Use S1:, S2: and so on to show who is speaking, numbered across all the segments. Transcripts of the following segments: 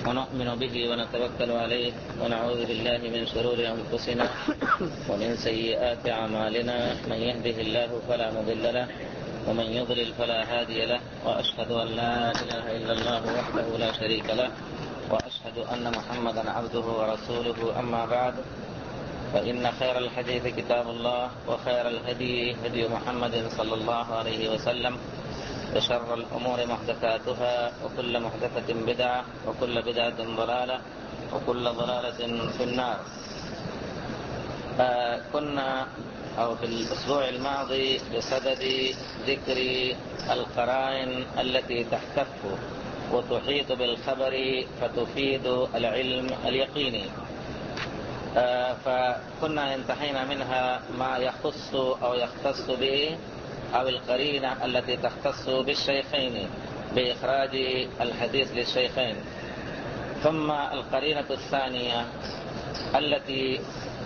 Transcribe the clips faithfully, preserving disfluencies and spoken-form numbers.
S1: ونؤمن به ونتوكل عليه ونعوذ بالله من شرور أنفسنا ومن سيئات أعمالنا. من يهده الله فلا مضل له ومن يضلل فلا هادي له، وأشهد أن لا إله إلا الله وحده لا شريك له، وأشهد أن محمدا عبده ورسوله. أما بعد، فإن خير الحديث كتاب الله، وخير الهدي هدي محمد صلى الله عليه وسلم، وشر الأمور محدثاتها، وكل محدثة بدعة، وكل بدعة ضلالة، وكل ضلالة في النار. كنا أو في الأسبوع الماضي بصدد ذكر القرائن التي تحتف وتحيط بالخبر فتفيد العلم اليقيني، فكنا انتهينا منها ما يخص أو يختص به أو القرينة التي تختص بالشيخين بإخراج الحديث للشيخين. ثم القرينة الثانية التي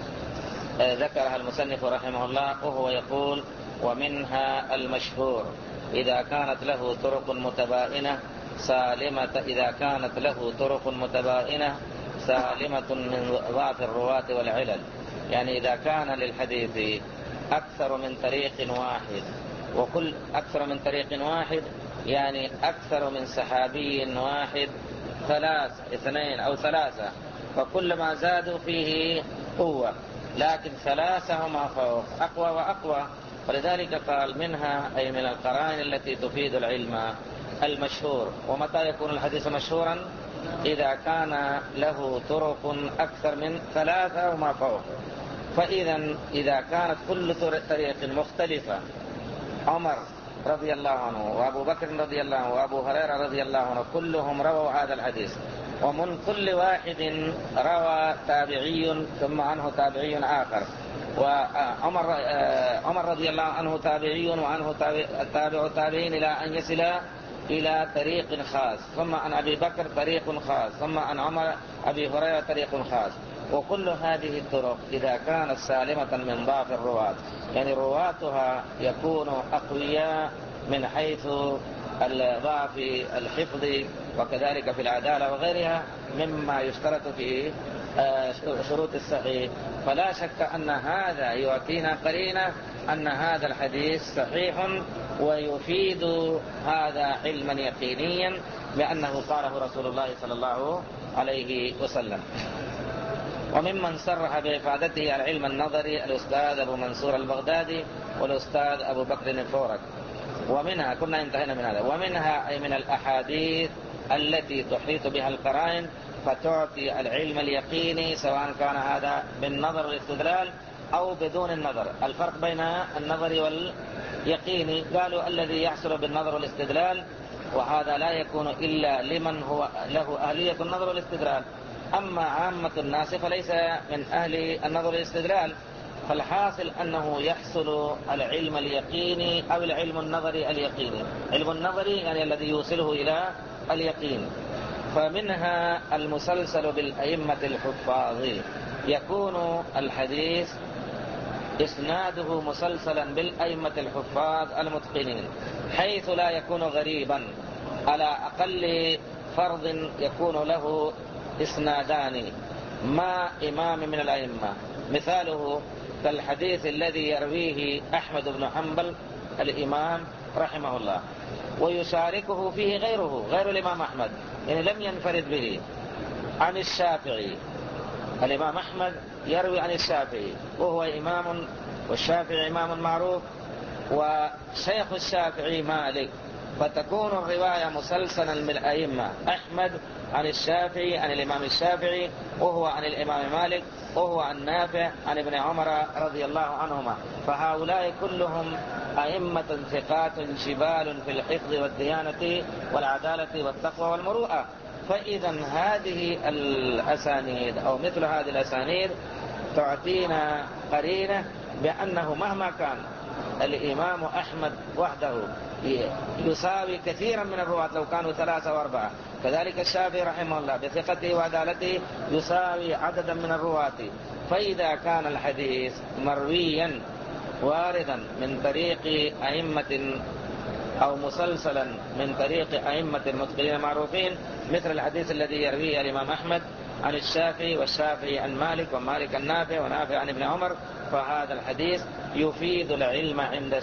S1: ذكرها المصنف رحمه الله، وهو يقول: ومنها المشهور إذا كانت له طرق متباينة سالمة إذا كانت له طرق متباينة سالمة من ضعف الرواة والعلل. يعني إذا كان للحديث أكثر من طريق واحد، وكل أكثر من طريق واحد يعني أكثر من صحابي واحد، ثلاث اثنين أو ثلاثة، فكلما زادوا فيه قوة، لكن ثلاثة هما فوق أقوى وأقوى. ولذلك قال منها أي من القرائن التي تفيد العلم المشهور. ومتى يكون الحديث مشهورا؟ إذا كان له طرق أكثر من ثلاثة وما فوق. فإذا إذا كانت كل طريق مختلفة، عمر رضي الله عنه وأبو بكر رضي الله عنه وأبو هريرة رضي الله عنه كلهم رووا هذا الحديث، ومن كل واحد روى تابعي ثم عنه تابعي آخر، وعمر عمر رضي الله عنه تابعي وعنه تابع تابعين إلى أن يصل إلى طريق خاص، ثم عن أبي بكر طريق خاص، ثم عن عمر أبي هريرة طريق خاص. وكل هذه الطرق إذا كانت سالمة من ضعف الرواة، يعني رواتها يكونوا أقوياء من حيث ضعف الحفظ وكذلك في العدالة وغيرها مما يشترط في شروط الصحيح، فلا شك أن هذا يعطينا قرينة أن هذا الحديث صحيح ويفيد هذا علما يقينيا بأنه قاله رسول الله صلى الله عليه وسلم. وممن صرح بإفادته العلم النظري الأستاذ أبو منصور البغدادي والأستاذ أبو بكر الفورك. ومنها كنا انتهينا من هذا، ومنها أي من الأحاديث التي تحيط بها القرائن فتعطي العلم اليقيني، سواء كان هذا بالنظر والاستدلال أو بدون النظر. الفرق بين النظر واليقيني قالوا الذي يحصل بالنظر والاستدلال، وهذا لا يكون إلا لمن هو له أهلية النظر والاستدلال، أما عامة الناس فليس من أهل النظر والاستدلال. فالحاصل أنه يحصل العلم اليقيني أو العلم النظري اليقيني. علم النظري يعني الذي يوصله إلى اليقين. فمنها المسلسل بالأئمة الحفاظ، يكون الحديث إسناده مسلسلا بالأئمة الحفاظ المتقنين، حيث لا يكون غريبا، على أقل فرض يكون له إسنادان ما إمام من الأئمة. مثاله كالحديث الذي يرويه أحمد بن حنبل الإمام رحمه الله، ويشاركه فيه غيره غير الإمام أحمد، يعني لم ينفرد به، عن الشافعي. الإمام أحمد يروي عن الشافعي وهو إمام، والشافعي إمام معروف، وشيخ الشافعي مالك، فتكون الرواية مسلسلا من الأئمة، أحمد عن الشافعي عن الإمام الشافعي، وهو عن الإمام مالك، وهو عن نافع عن ابن عمر رضي الله عنهما. فهؤلاء كلهم أئمة ثقات جبال في الحفظ والديانة والعدالة والتقوى والمروءة. فإذا هذه الأسانيد أو مثل هذه الأسانيد تعطينا قرينة بأنه مهما كان الإمام أحمد وحده يساوي كثيرا من الرواة لو كانوا ثلاثة وأربعة، كذلك الشافعي رحمه الله بثقته وعدالته يساوي عددا من الرواة. فإذا كان الحديث مرويا واردا من طريق أئمة أو مسلسلا من طريق أئمة متقنين معروفين، مثل الحديث الذي يرويه الإمام أحمد عن الشافعي، والشافعي عن مالك، ومالك عن نافع، ونافع عن ابن عمر، فهذا الحديث يفيد العلم عند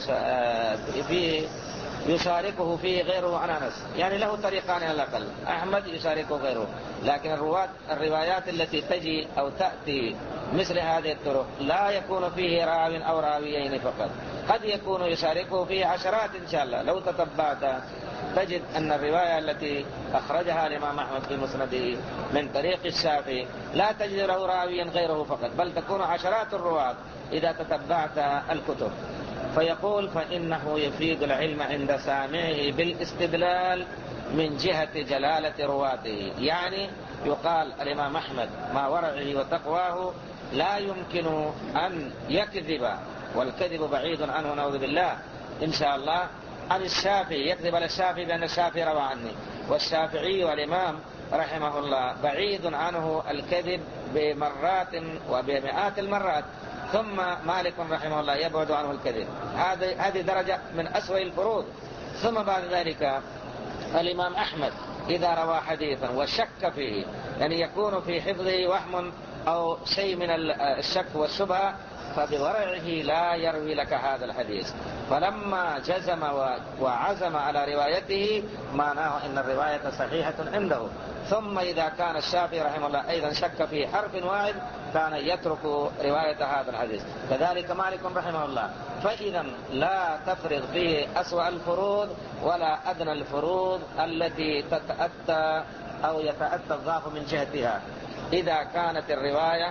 S1: فيه يشاركه فيه غيره عن أنس، يعني له طريقان على الأقل، أحمد يشاركه غيره. لكن الروايات الروايات التي تجي أو تأتي مثل هذه الطرق لا يكون فيه راو أو راويين فقط، قد يكون يشاركه فيه عشرات إن شاء الله. لو تتبعت تجد أن الرواية التي أخرجها الإمام أحمد في مسنده من طريق الشافعي لا تجد له راويا غيره فقط، بل تكون عشرات الرواة إذا تتبعت الكتب. فيقول فإنه يفيد العلم عند سامعه بالاستدلال من جهة جلالة رواته. يعني يقال الإمام أحمد مع ورعه وتقواه لا يمكن أن يكذب، والكذب بعيد عنه نعوذ بالله إن شاء الله، عن الشافعي، يكذب على الشافعي بأن الشافعي روى عني، والشافعي والإمام رحمه الله بعيد عنه الكذب بمرات وبمئات المرات، ثم مالك رحمه الله يبعد عنه الكذب. هذه درجة من أسوأ الفروض. ثم بعد ذلك الإمام أحمد إذا روى حديثا وشك فيه، يعني يكون في حفظه وهم أو شيء من الشك والشبهة، فبورعه لا يروي لك هذا الحديث. فلما جزم وعزم على روايته معناه أن الرواية صحيحة عنده. ثم إذا كان الشافعي رحمه الله أيضا شك في حرف واحد كان يترك رواية هذا الحديث، كذلك مالك رحمه الله. فإذا لا تفرض فيه أسوأ الفروض ولا أدنى الفروض التي تتأتى أو يتأتى الضعف من جهتها، إذا كانت الرواية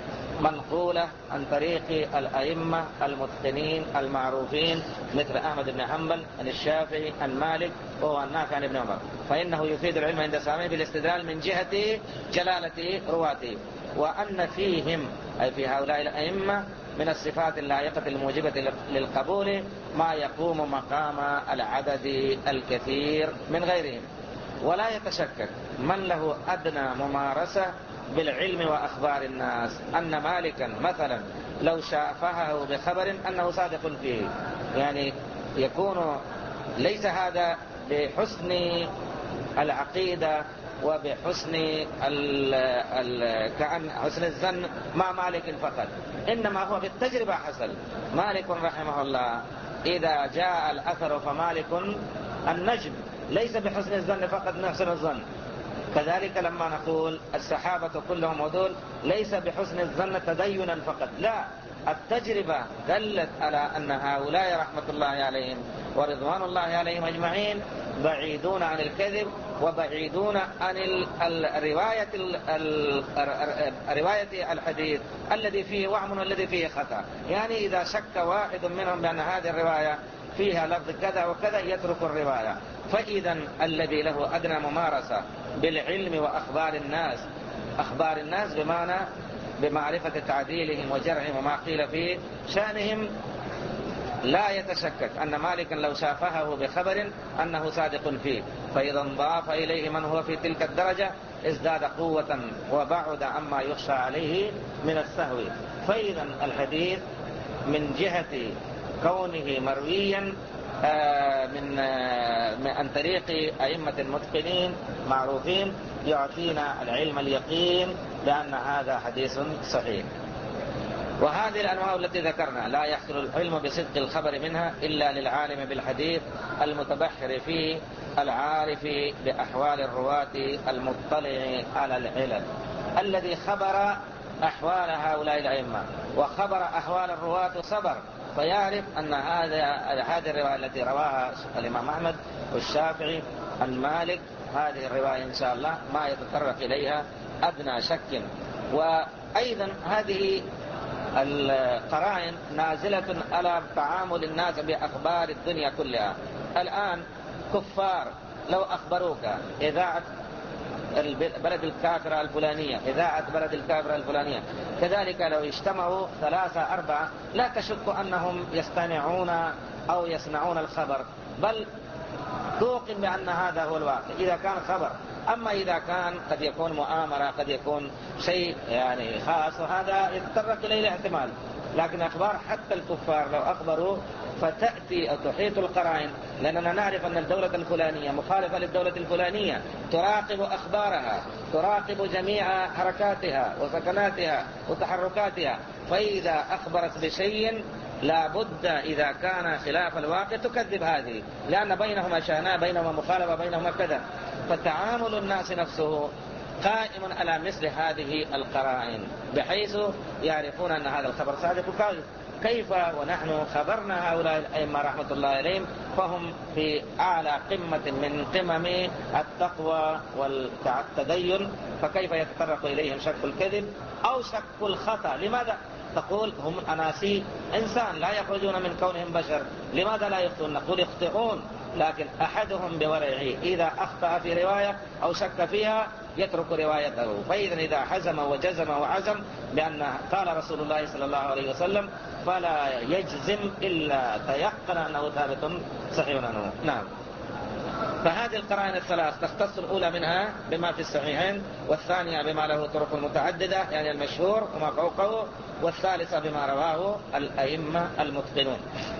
S1: منقولة عن طريق الأئمة المتقنين المعروفين مثل أحمد بن حنبل عن الشافعي عن مالك وهو عن نافع عن ابن عمر، فإنه يفيد العلم عند سامعه بالاستدلال من جهة جلالة رواته، وأن فيهم أي في هؤلاء الأئمة من الصفات اللائقة الموجبة للقبول ما يقوم مقام العدد الكثير من غيرهم. ولا يتشكك من له أدنى ممارسة بالعلم وأخبار الناس أن مالكا مثلا لو شافهه بخبر أنه صادق فيه، يعني يكون ليس هذا بحسن العقيدة وبحسن ال ال كأن حسن الظن مع مالك فقط، إنما هو بالتجربة حصل. مالك رحمه الله إذا جاء الأثر فمالك النجم، ليس بحسن الظن فقط نحسن الظن. كذلك لما نقول الصحابة كلهم عدول ليس بحسن الظن تدينا فقط، لا، التجربة دلت على أن هؤلاء رحمة الله عليهم ورضوان الله عليهم أجمعين بعيدون عن الكذب وبعيدون عن الرواية رواية الحديث الذي فيه وهم والذي فيه خطأ. يعني إذا شك واحد منهم بأن هذه الرواية فيها لفظ كذا وكذا يترك الرواية. فإذا الذي له أدنى ممارسة بالعلم وأخبار الناس، أخبار الناس بمعنى بمعرفة تعديلهم وجرحهم وما قيل في شأنهم، لا يتشكك أن مالكا لو شافهه بخبر أنه صادق فيه، فإذا انضاف إليه من هو في تلك الدرجة ازداد قوة وبعد عما يخشى عليه من السهو. فإذا الحديث من جهة كونه مرويا من عن طريق أئمة المتقنين معروفين يعطينا العلم اليقين بأن هذا حديث صحيح. وهذه الأنواع التي ذكرنا لا يحصل العلم بصدق الخبر منها إلا للعالم بالحديث المتبحر فيه العارف بأحوال الرواة المطلع على العلل، الذي خبر أحوال هؤلاء الأئمة وخبر أحوال الرواة صبر، فيعرف أن هذه الرواية التي رواها الإمام أحمد والشافعي عن مالك هذه الرواية إن شاء الله ما يتطرق إليها أدنى شك. وأيضا هذه القرائن نازلة على تعامل الناس بأخبار الدنيا كلها. الآن كفار لو أخبروك إذاعة بلد الكافرة الفلانية، إذاعة بلد الكافرة الفلانية، كذلك لو اجتمعوا ثلاثة أربعة لا تشك أنهم يستمعون أو يسمعون الخبر، بل توقن بأن هذا هو الواقع إذا كان خبر. أما إذا كان قد يكون مؤامرة، قد يكون شيء يعني خاص، وهذا يتطرق إليه الاحتمال. لكن أخبار حتى الكفار لو أخبروا فتأتي أو تحيط القرائن، لأننا نعرف أن الدولة الفلانية مخالفة للدولة الفلانية، تراقب أخبارها، تراقب جميع حركاتها وسكناتها وتحركاتها، فإذا أخبرت بشيء لا بد إذا كان خلاف الواقع تكذب هذه، لأن بينهما شأناء، بينهما مخالفة، بينهما كذا. فتعامل الناس نفسه قائم على مثل هذه القرائن، بحيث يعرفون أن هذا الخبر صادق وكاذب. كيف ونحن خبرنا هؤلاء الأئمة رحمة الله عليهم، فهم في أعلى قمة من قمم التقوى والتدين، فكيف يتطرق إليهم شك الكذب أو شك الخطأ؟ لماذا تقول هم أناسي إنسان لا يخرجون من كونهم بشر، لماذا لا يخطئون؟ نقول يخطئون، لكن أحدهم بورعه إذا أخطأ في رواية أو شك فيها يترك روايته. فإذا إذا حزم وجزم وعزم بأن قال رسول الله صلى الله عليه وسلم فلا يجزم إلا تيقن أنه ثابت صحيح عنه. نعم. فهذه القرائن الثلاث تختص الأولى منها بما في الصحيحين، والثانية بما له طرق متعددة يعني المشهور وما فوقه، والثالثة بما رواه الأئمة المتقنون.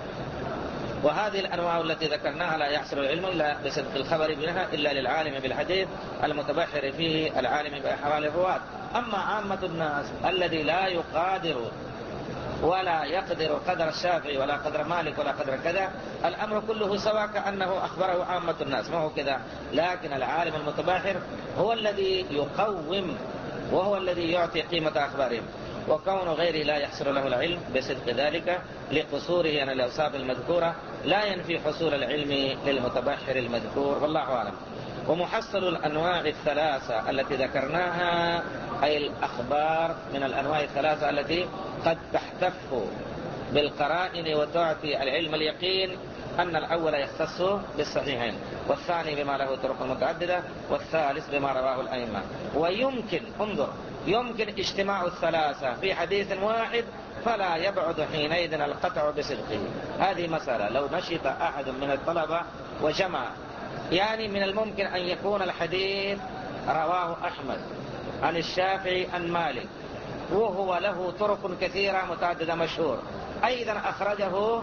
S1: وهذه الأنواع التي ذكرناها لا يحصل العلم إلا بصدق الخبر منها إلا للعالم بالحديث المتبحر فيه العالم بأحوال الرواة. أما عامة الناس الذي لا يقادر ولا يقدر قدر الشافعي ولا قدر مالك ولا قدر كذا، الأمر كله سواء كأنه أخبره عامة الناس، ما هو كذا. لكن العالم المتباحر هو الذي يقوم وهو الذي يعطي قيمة أخبارهم، وكون غيره لا يحصل له العلم بصدق ذلك لقصوره عن الأوصاف المذكورة لا ينفي حصول العلم للمتبحر المذكور، والله أعلم. ومحصل الأنواع الثلاثة التي ذكرناها أي الأخبار من الأنواع الثلاثة التي قد تحتف بالقرائن وتعطي العلم اليقين، أن الأول يختص بالصحيحين، والثاني بما له طرق متعددة، والثالث بما رواه الأئمة. ويمكن انظر يمكن اجتماع الثلاثة في حديث واحد فلا يبعد حينئذ القطع بصدقه. هذه مسألة لو نشط أحد من الطلبة وجمع، يعني من الممكن أن يكون الحديث رواه أحمد عن الشافعي عن مالك وهو له طرق كثيرة متعددة مشهور، أيضا أخرجه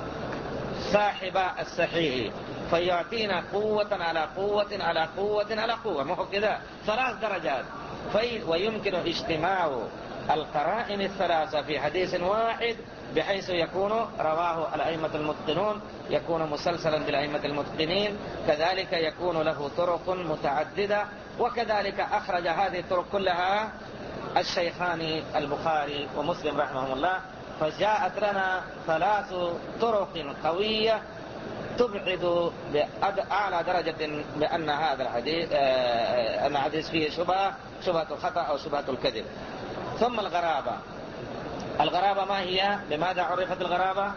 S1: صاحب الصحيح، فيعطينا قوة على قوة على قوة على قوة، ما هو كذا ثلاث درجات. ويمكن اجتماع القرائن الثلاثة في حديث واحد بحيث يكون رواه الأئمة المتقنون، يكون مسلسلا بالأئمة المتقنين، كذلك يكون له طرق متعددة، وكذلك أخرج هذه الطرق كلها الشيخان البخاري ومسلم رحمهم الله. فجاءت لنا ثلاث طرق قوية تبعد بأعلى درجة بأن هذا الحديث آه أن الحديث فيه شبهة شبهة الخطأ أو شبهة الكذب. ثم الغرابة. الغرابة ما هي؟ بماذا عرفت الغرابة؟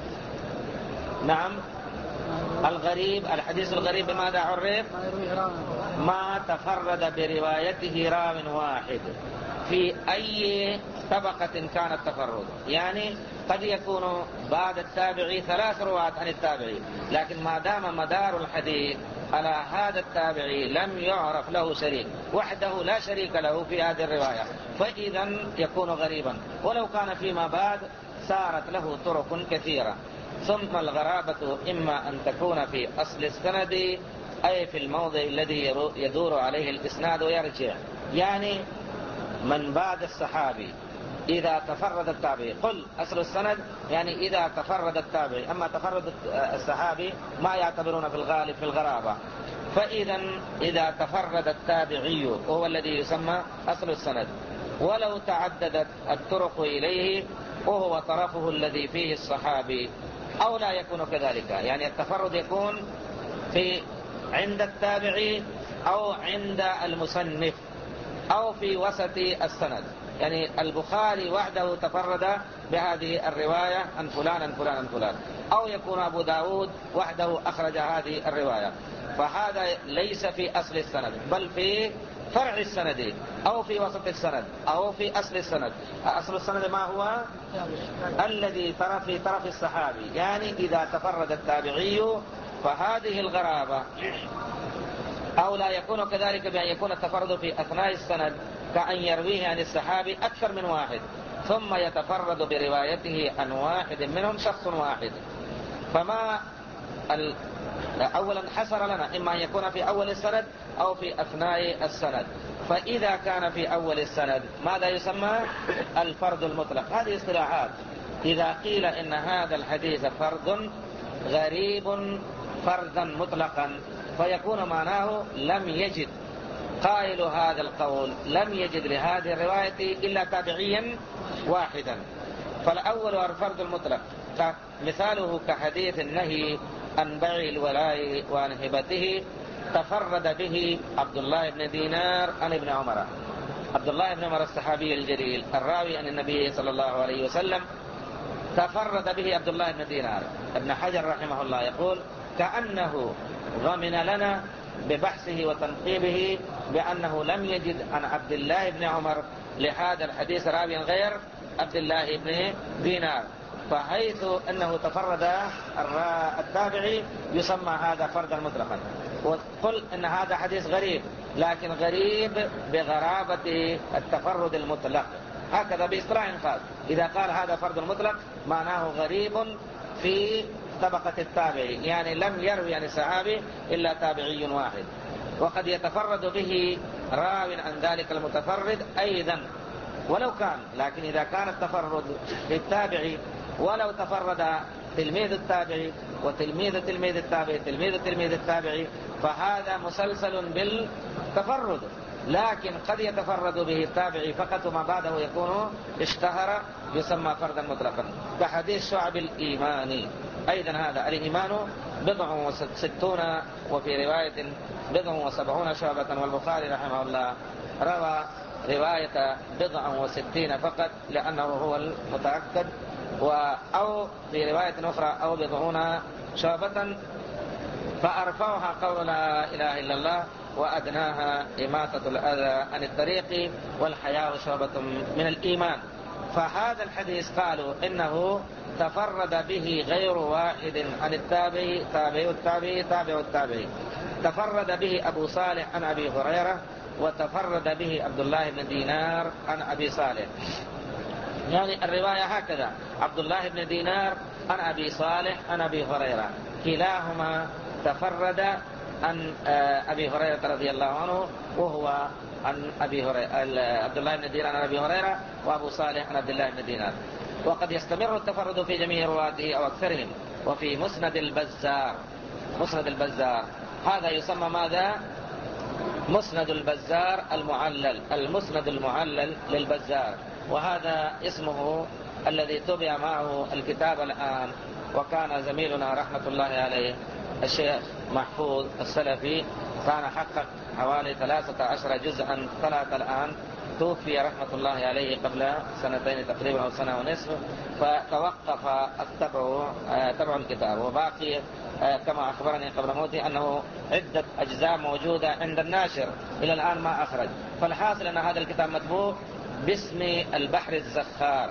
S1: نعم، الغريب الحديث الغريب بماذا عرف؟ ما تفرد بروايته راو واحد في أي طبقة كان التفرد. يعني قد يكون بعد التابعي ثلاث رواة عن التابعي، لكن ما دام مدار الحديث على هذا التابعي لم يعرف له شريك، وحده لا شريك له في هذه الرواية، فإذا يكون غريبا، ولو كان فيما بعد صارت له طرق كثيرة. ثم الغرابة إما أن تكون في أصل السند أي في الموضع الذي يدور عليه الإسناد ويرجع، يعني من بعد الصحابي إذا تفرد التابعي، قل أصل السند يعني إذا تفرد التابعي، أما تفرد الصحابي ما يعتبرون في الغالب في الغرابة. فإذا إذا تفرد التابعي وهو الذي يسمى أصل السند، ولو تعددت الطرق إليه وهو طرفه الذي فيه الصحابي أو لا يكون كذلك، يعني التفرد يكون في عند التابعي أو عند المصنف أو في وسط السند، يعني البخاري وحده تفرد بهذه الرواية عن فلان عن فلان عن فلان، أو يكون أبو داود وحده أخرج هذه الرواية، فهذا ليس في أصل السند بل في فرع السند أو في وسط السند أو في أصل السند. أصل السند ما هو؟ الذي طرف في طرف الصحابي، يعني إذا تفرد التابعي فهذه الغرابة. أو لا يكون كذلك بأن يكون التفرد في أثناء السند كأن يرويه عن الصحابي أكثر من واحد، ثم يتفرد بروايته عن واحد منهم شخص واحد. فما ال... أولا حصر لنا إما أن يكون في أول السند أو في أثناء السند. فإذا كان في أول السند ماذا يسمى؟ الفرد المطلق. هذه اصطلاحات. إذا قيل إن هذا الحديث فرد غريب فردا مطلقا فيكون معناه لم يجد قائل هذا القول لم يجد لهذه الرواية إلا تابعيا واحدا. فالأول الفرد المطلق مثاله كحديث النهي عن بيع الولاء وعن هبته تفرد به عبد الله بن دينار عن ابن عمر. عبد الله بن عمر الصحابي الجليل الراوي عن النبي صلى الله عليه وسلم تفرد به عبد الله بن دينار. ابن حجر رحمه الله يقول كأنه ضمن لنا ببحثه وتنقيبه بأنه لم يجد عن عبد الله بن عمر لهذا الحديث راويا غير عبد الله بن دينار. فحيث أنه تفرد التابعي يسمى هذا فردا مطلقا. وقل أن هذا حديث غريب لكن غريب بغرابة التفرد المطلق هكذا باصطلاح خاص. إذا قال هذا فرد مطلق معناه غريب في طبقة التابعي، يعني لم يروي عن الصحابي إلا تابعي واحد. وقد يتفرد به راو عن ذلك المتفرد أيضا ولو كان، لكن إذا كان التفرد للتابعي ولو تفرد تلميذ التابعي وتلميذ تلميذ التابعي تلميذ تلميذ التابعي فهذا مسلسل بالتفرد. لكن قد يتفرد به التابعي فقط وما بعده يكون اشتهر يسمى فردا مطلقا كحديث شعب الإيمان. أيضا هذا الإيمان بضع وستون وفي رواية بضع وسبعون شعبة، والبخاري رحمه الله روى رواية بضع وستين فقط لأنه هو المتأكد، أو في رواية أخرى أو بضعون شعبة، فأرفعها قول لا إله إلا الله وأدناها إماتة الأذى عن الطريق والحياء شعبة من الإيمان. فهذا الحديث قالوا إنه تفرد به غير واحد عن التابعي تابعي التابعي تابع التابعي. تفرد به أبو صالح عن أبي هريرة وتفرد به عبد الله بن دينار عن أبي صالح. يعني الرواية هكذا عبد الله بن دينار عن أبي صالح عن أبي هريرة كلاهما تفرد عن أبي هريرة رضي الله عنه وهو عن أبي هريرة عبد الله بن دينار عن أبي هريرة وأبو صالح عن عبد الله بن دينار. وقد يستمر التفرد في جميع رواته أو أكثرهم. وفي مسند البزار مسند البزار هذا يسمى ماذا؟ مسند البزار المعلل المسند المعلل للبزار، وهذا اسمه الذي طبع معه الكتاب الآن. وكان زميلنا رحمة الله عليه الشيخ محفوظ السلفي كان حقق حوالي ثلاثة عشر جزءا ثلاثة الآن، توفي رحمة الله عليه قبل سنتين تقريبا أو سنة ونصف، فتوقف التبع تبع الكتاب. وباقي كما أخبرني قبل موته أنه عدة أجزاء موجودة عند الناشر إلى الآن ما أخرج. فالحاصل أن هذا الكتاب مطبوع باسم البحر الزخار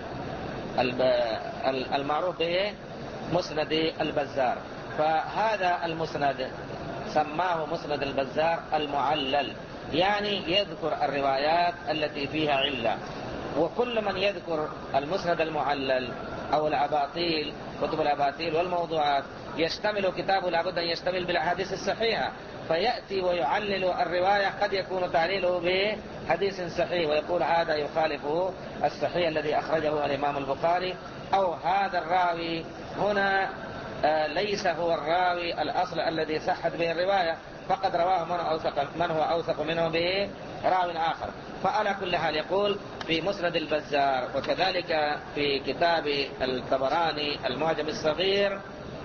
S1: المعروف به مسند البزار. فهذا المسند سماه مسند البزار المعلل، يعني يذكر الروايات التي فيها علة. وكل من يذكر المسند المعلل أو الأباطيل كتب الأباطيل والموضوعات يشتمل كتابه لابد أن يشتمل بالأحاديث الصحيحة، فيأتي ويعلل الرواية قد يكون تعليله بحديث صحيح ويقول هذا يخالفه الصحيح الذي أخرجه الإمام البخاري، أو هذا الراوي هنا ليس هو الراوي الأصل الذي صحت به الرواية، فقد رواه من, أوثق من هو أوثق منه براو آخر. فعلى كل حال يقول في مسند البزار. وكذلك في كتاب الطبراني المعجم الصغير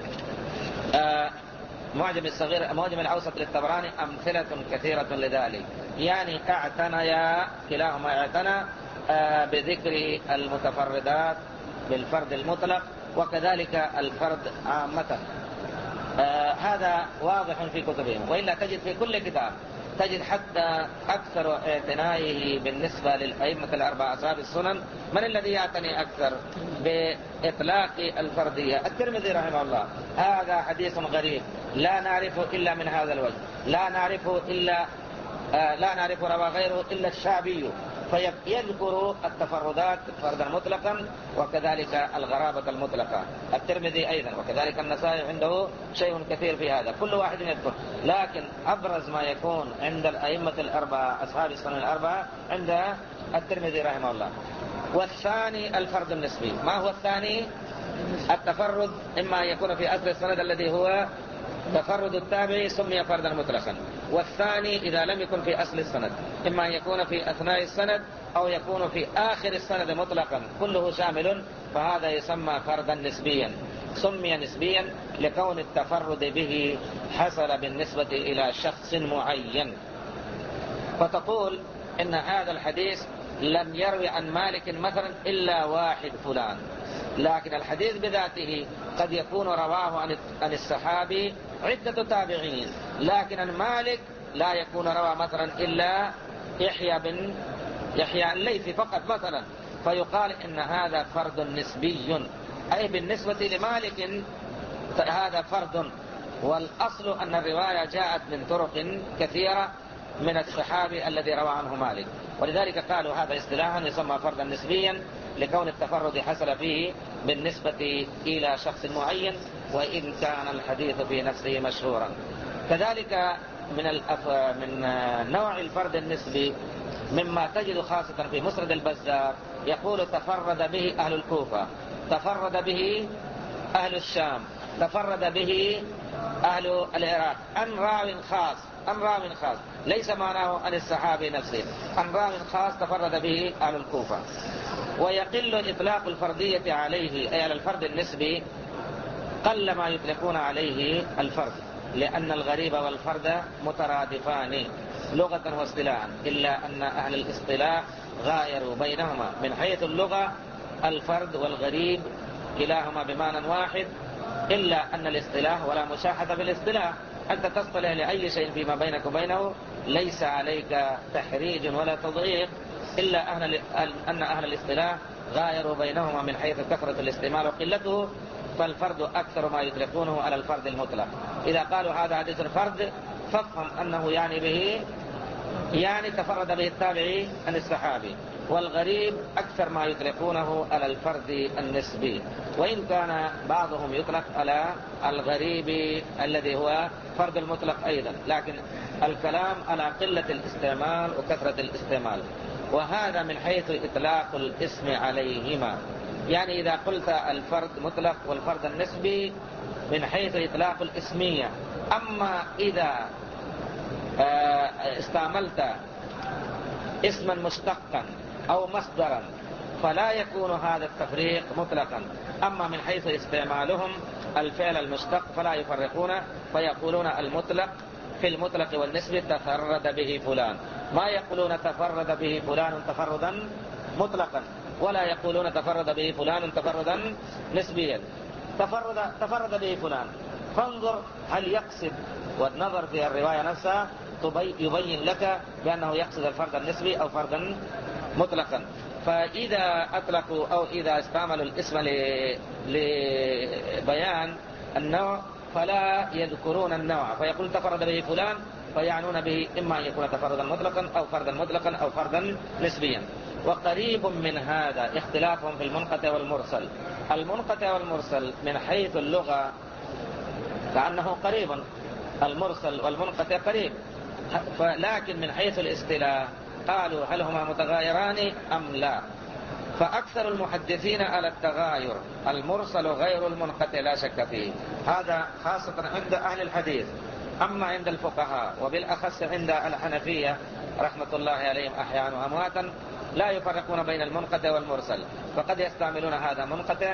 S1: معجم الصغير معجم الأوسط للطبراني أمثلة كثيرة لذلك، يعني اعتنيا كلاهما اعتنى بذكر المتفردات بالفرد المطلق وكذلك الفرد عامة. آه هذا واضح في كتبهم، وإلا تجد في كل كتاب تجد حتى أكثر اعتنائه بالنسبة للأئمة الأربعة أصحاب السنن. من الذي يعتني أكثر بإطلاق الفردية؟ الترمذي رحمه الله، هذا حديث غريب لا نعرفه إلا من هذا الوجه، لا نعرفه إلا آه لا نعرف روى غيره إلا الشعبي فيذكر التفردات فردا مطلقا وكذلك الغرابة المطلقة. الترمذي أيضا وكذلك النسائي عنده شيء كثير في هذا، كل واحد يذكر، لكن أبرز ما يكون عند الأئمة الأربعة أصحاب السنن الأربعة عند الترمذي رحمه الله. والثاني الفرد النسبي. ما هو الثاني؟ التفرد، إما يكون في أصل السند الذي هو تفرد التابعي سمي فردا مطلقا، والثاني إذا لم يكن في أصل السند، إما يكون في أثناء السند أو يكون في آخر السند مطلقا، كله شامل، فهذا يسمى فردا نسبيا. سمي نسبيا لكون التفرد به حصل بالنسبة إلى شخص معين. فتقول إن هذا الحديث لم يروي عن مالك مثلا إلا واحد فلان، لكن الحديث بذاته قد يكون رواه عن الصحابي عدة تابعين، لكن عن مالك لا يكون روى مثلا إلا يحيى بن يحيى الليثي فقط مثلا، فيقال إن هذا فرد نسبي، أي بالنسبة لمالك هذا فرد، والأصل أن الرواية جاءت من طرق كثيرة من الصحابي الذي روى عنه مالك، ولذلك قالوا هذا اصطلاحا يسمى فردا نسبيا لكون التفرد حصل فيه بالنسبة إلى شخص معين وإن كان الحديث في نفسه مشهورا. كذلك من الأف... من نوع الفرد النسبي مما تجد خاصة في مسند البزار، يقول تفرد به أهل الكوفة، تفرد به أهل الشام، تفرد به أهل العراق، عن راو خاص، عن راو خاص، ليس معناه عن الصحابي نفسه، عن راو خاص تفرد به أهل الكوفة. ويقل إطلاق الفردية عليه أي على الفرد النسبي، قل ما يطلقون عليه الفرد، لأن الغريب والفرد مترادفان لغة واصطلاحا، إلا أن أهل الاصطلاح غايروا بينهما. من حيث اللغة الفرد والغريب كلاهما بمعنى واحد، إلا أن الاصطلاح ولا مشاحة في الاصطلاح، أنت تصطلح لأي شيء فيما بينك وبينه ليس عليك تحريج ولا تضعيف، إلا أهل أن أهل الاصطلاح غايروا بينهما من حيث كثرة الاستعمال وقلته، فالفرد أكثر ما يطلقونه على الفرد المطلق. إذا قالوا هذا حديث الفرد فافهم أنه يعني به يعني تفرد به التابعي عن الصحابي، والغريب أكثر ما يطلقونه على الفرد النسبي، وإن كان بعضهم يطلق على الغريب الذي هو فرد المطلق أيضا، لكن الكلام على قلة الاستعمال وكثرة الاستعمال. وهذا من حيث إطلاق الاسم عليهما، يعني إذا قلت الفرد مطلق والفرد النسبي من حيث إطلاق الاسمية. أما إذا استعملت اسما مشتقا أو مصدرا فلا يكون هذا التفريق مطلقا. أما من حيث استعمالهم الفعل المشتق فلا يفرقون، فيقولون المطلق في المطلق والنسبي تفرد به فلان، ما يقولون تفرد به فلان تفردا مطلقا، ولا يقولون تفرد به فلان تفردا نسبيا. تفرد تفرد به فلان، فانظر هل يقصد، والنظر في الرواية نفسها يبين لك بأنه يقصد الفرد النسبي أو فردا مطلقا. فإذا أطلقوا أو إذا استعملوا الاسم لبيان النوع فلا يذكرون النوع، فيقول تفرد به فلان فيعنون به إما أن يكون تفردا مطلقا أو فردا مطلقا أو فردا نسبيا. وقريب من هذا اختلافهم في المنقطع والمرسل. المنقطع والمرسل من حيث اللغة كأنه قريب، المرسل والمنقطع قريب، لكن من حيث الاصطلاح قالوا هل هما متغايران أم لا؟ فأكثر المحدثين على التغاير، المرسل غير المنقطع لا شك فيه، هذا خاصة عند أهل الحديث. أما عند الفقهاء وبالأخص عند الحنفية رحمة الله عليهم أحيانا وأمواتا لا يفرقون بين المنقطع والمرسل، فقد يستعملون هذا منقطع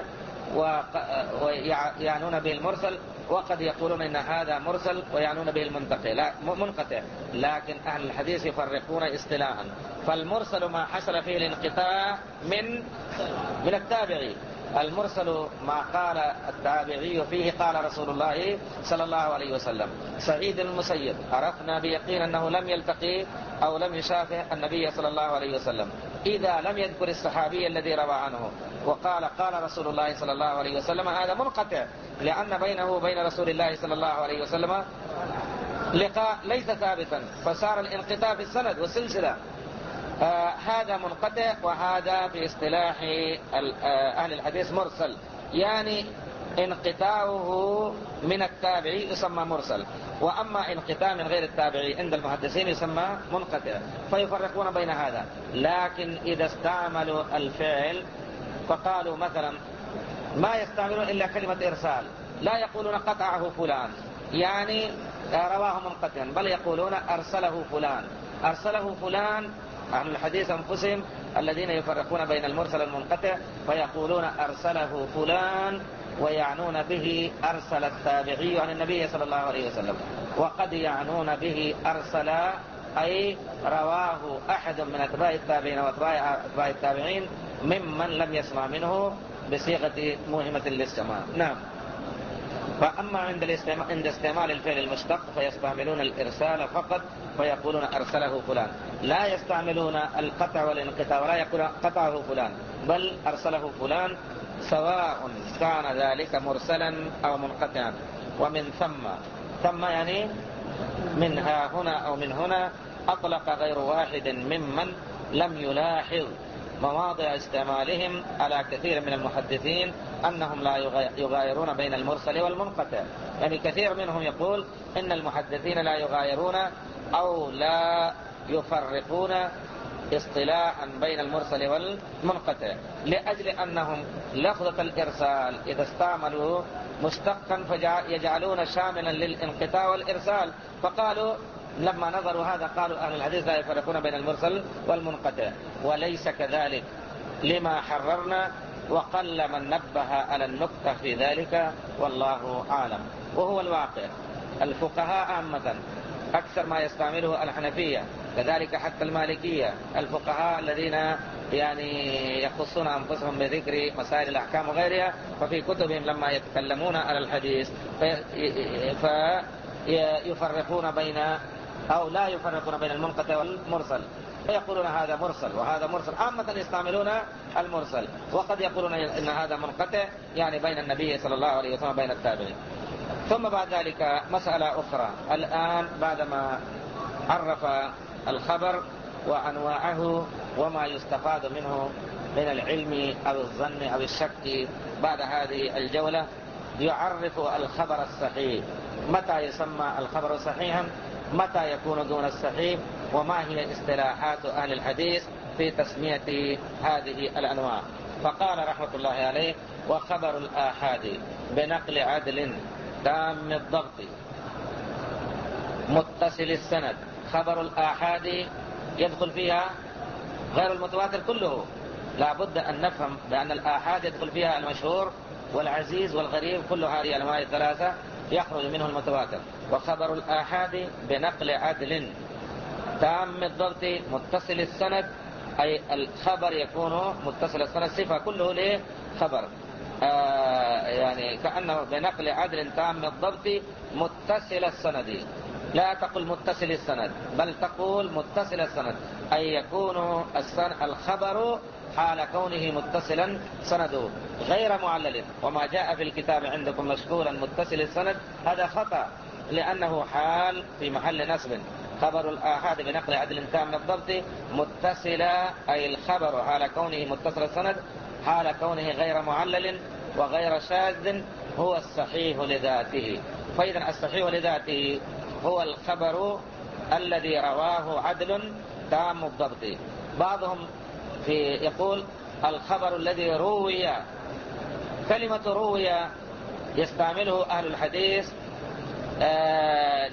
S1: ويعنون به المرسل، وقد يقولون إن هذا مرسل ويعنون به المنقطع لا منقطع. لكن أهل الحديث يفرقون اصطلاحا، فالمرسل ما حصل فيه الانقطاع من من التابعي، المرسل ما قال التابعي فيه قال رسول الله صلى الله عليه وسلم. سعيد المسيب عرفنا بيقين أنه لم يلتقي أو لم يشافه النبي صلى الله عليه وسلم، إذا لم يذكر الصحابي الذي روى عنه وقال قال رسول الله صلى الله عليه وسلم هذا منقطع، لأن بينه وبين رسول الله صلى الله عليه وسلم لقاء ليس ثابتا، فصار الانقطاع في السند والسلسلة. آه هذا منقطع، وهذا في اصطلاح أهل الحديث مرسل، يعني انقطاعه من التابعي يسمى مرسل، وأما انقطاع من غير التابعي عند المحدثين يسمى منقطع، فيفرقون بين هذا. لكن إذا استعملوا الفعل فقالوا مثلا ما يستعملون إلا كلمة إرسال، لا يقولون قطعه فلان يعني رواه منقطعا، بل يقولون أرسله فلان. أرسله فلان أهل الحديث أنفسهم الذين يفرقون بين المرسل والمنقطع فيقولون أرسله فلان، ويعنون به أرسل التابعي عن النبي صلى الله عليه وسلم، وقد يعنون به أرسل أي رواه أحد من أتباع التابعين وأتباع التابعين ممن لم يسمع منه بصيغة موهمة للسماع. نعم. فأما عند عند استعمال الفعل المشتق فيستعملون الإرسال فقط، فيقولون أرسله فلان، لا يستعملون القطع والانقطاع، ولا يقولون قطعه فلان، بل أرسله فلان، سواء كان ذلك مرسلا أو منقطعا. ومن ثم، ثم يعني من ها هنا أو من هنا، أطلق غير واحد ممن لم يلاحظ مواضع استعمالهم على كثير من المحدثين أنهم لا يغايرون بين المرسل والمنقطع. يعني كثير منهم يقول إن المحدثين لا يغايرون أو لا يفرقون اصطلاحا بين المرسل والمنقطع، لأجل أنهم لفظة الإرسال إذا استعملوا مشتقا فيجعلون شاملا للانقطاع والإرسال، فقالوا لما نظروا هذا قالوا أهل الحديث لا يفرقون بين المرسل والمنقطع، وليس كذلك لما حررنا، وقل من نبه على النكتة في ذلك، والله أعلم. وهو الواقع الفقهاء عامة أكثر ما يستعمله الحنفية، كذلك حتى المالكية، الفقهاء الذين يعني يخصون أنفسهم بذكر مسائل الأحكام وغيرها، ففي كتبهم لما يتكلمون على الحديث فيفرقون بين أو لا يفرقون بين المنقطع والمرسل، فيقولون هذا مرسل وهذا مرسل. عامة يستعملون المرسل، وقد يقولون إن هذا منقطع يعني بين النبي صلى الله عليه وسلم وبين التابعين. ثم بعد ذلك مسألة أخرى الآن، بعدما عرف الخبر وأنواعه وما يستفاد منه من العلم أو الظن أو الشك، بعد هذه الجولة يعرف الخبر الصحيح، متى يسمى الخبر صحيحا، متى يكون دون الصحيح، وما هي اصطلاحات أهل الحديث في تسمية هذه الأنواع. فقال رحمة الله عليه: وخبر الآحاد بنقل عدل تام الضبط متصل السند. خبر الآحاد يدخل فيها غير المتواتر كله، لا بد أن نفهم بأن الآحاد يدخل فيها المشهور والعزيز والغريب، كل هذه الأنواع الثلاثة يخرج منه المتواتر. وخبر الآحاد بنقل عدل تام الضبط متصل السند، أي الخبر يكون متصل السند، صفة كله له خبر، آه يعني كأنه بنقل عدل تام الضبط متصل السند. لا تقل متصل السند، بل تقول متصل السند، أي يكون الخبر حال كونه متصلا سنده غير معلل. وما جاء في الكتاب عندكم مشهورا متصل السند هذا خطأ، لأنه حال في محل نصب. خبر الآحاد بنقل عدل تام الضبط متصل، أي الخبر حال كونه متصل السند حال كونه غير معلل وغير شاذ، هو الصحيح لذاته. فإذا الصحيح لذاته هو الخبر الذي رواه عدل تام الضبط. بعضهم في يقول الخبر الذي روي، كلمة روي يستعمله أهل الحديث آه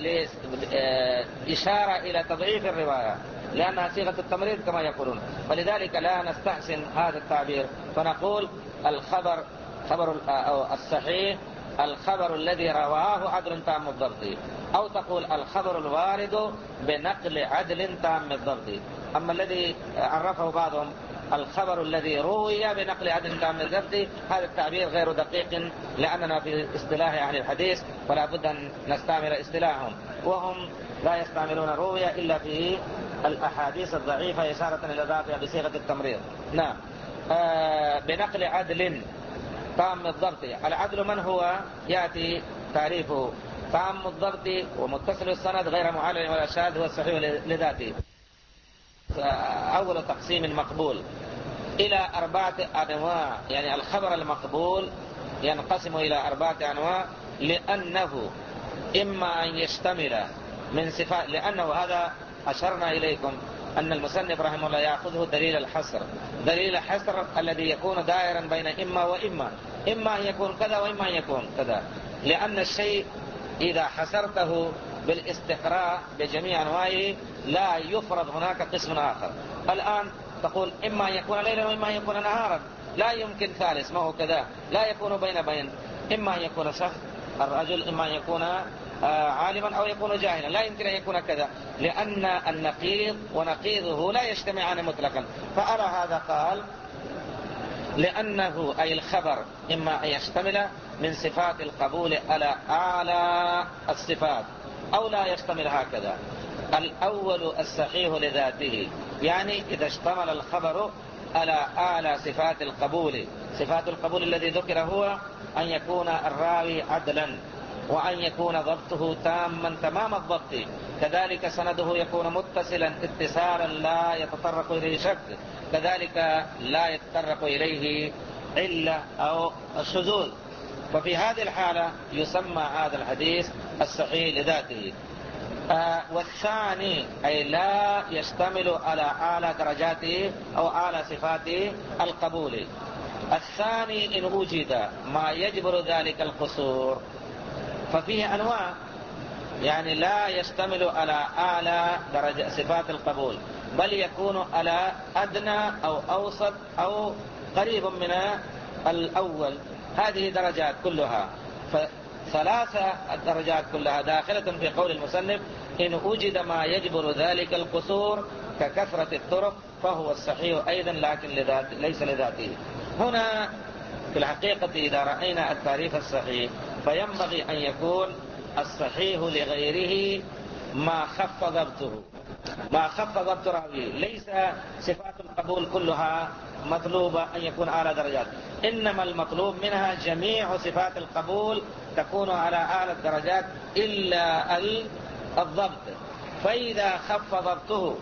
S1: لإشارة إلى تضعيف الرواية، لأنها صيغة التمريض كما يقولون، فلذلك لا نستحسن هذا التعبير، فنقول الخبر خبر أو الصحيح الخبر الذي رواه عدل تام الضبط، أو تقول الخبر الوارد بنقل عدل تام الضبط. أما الذي عرفه بعضهم الخبر الذي روي بنقل عدل تام الضبط، هذا التعبير غير دقيق، لأننا في اصطلاح أهل الحديث فلا بد أن نستعمل اصطلاحهم، وهم لا يستعملون روي إلا في الأحاديث الضعيفة إشارة إلى ذاتها بصيغة التمريض. نعم. آه بنقل عدل تام الضبط. العدل من هو؟ يأتي تعريفه تام الضبط ومتصل السند غير معلل ولا شاذ، هو الصحيح لذاته. أول تقسيم مقبول إلى أربعة أنواع، يعني الخبر المقبول ينقسم إلى أربعة أنواع، لأنه إما أن يشتمل من صفات، لأنه هذا أشرنا إليكم أن المصنف رحمه الله يأخذه دليل الحصر، دليل الحصر الذي يكون دائرا بين إما وإما، إما أن يكون كذا وإما أن يكون كذا، لأن الشيء إذا حصرته بالاستقراء بجميع أنواعه لا يفرض هناك قسم آخر. الآن تقول إما أن يكون ليلا وإما أن يكون نهارا، لا يمكن ثالث، ما هو كذا، لا يكون بين بين، إما أن يكون شخص الرجل، إما أن يكون عالما أو يكون جاهلا، لا يمكن أن يكون كذا، لأن النقيض ونقيضه لا يجتمعان مطلقا. فعلى هذا قال لأنه أي الخبر إما أن يشتمل من صفات القبول على أعلى الصفات أو لا يشتمل هكذا. الأول الصحيح لذاته، يعني إذا اشتمل الخبر على أعلى صفات القبول، صفات القبول الذي ذكر هو أن يكون الراوي عدلا، وأن يكون ضبطه تاما تمام الضبط، كذلك سنده يكون متصلا اتصالا لا يتطرق إليه شك، كذلك لا يتطرق إليه علة أو الشذوذ. وفي هذه الحالة يسمى هذا الحديث الصحيح لذاته. آه والثاني أي لا يشتمل على أعلى درجاته أو أعلى صفات القبول. الثاني إن وجد ما يجبر ذلك القصور ففيه أنواع، يعني لا يشتمل على أعلى درجة صفات القبول، بل يكون على أدنى أو أوسط أو قريب من الأول. هذه درجات كلها، فثلاثة الدرجات كلها داخلة في قول المصنف إن وجد ما يجبر ذلك القصور ككثرة الطرق فهو الصحيح أيضا، لكن لذات ليس لذاته. هنا في الحقيقة إذا رأينا التعريف الصحيح فينبغي أن يكون الصحيح لغيره ما خف ضبطه، ما خف ضبط راويه، ليس صفات القبول كلها مطلوبة أن يكون أعلى درجات، إنما المطلوب منها جميع صفات القبول تكون على أعلى الدرجات إلا الضبط. فإذا خف ضبطه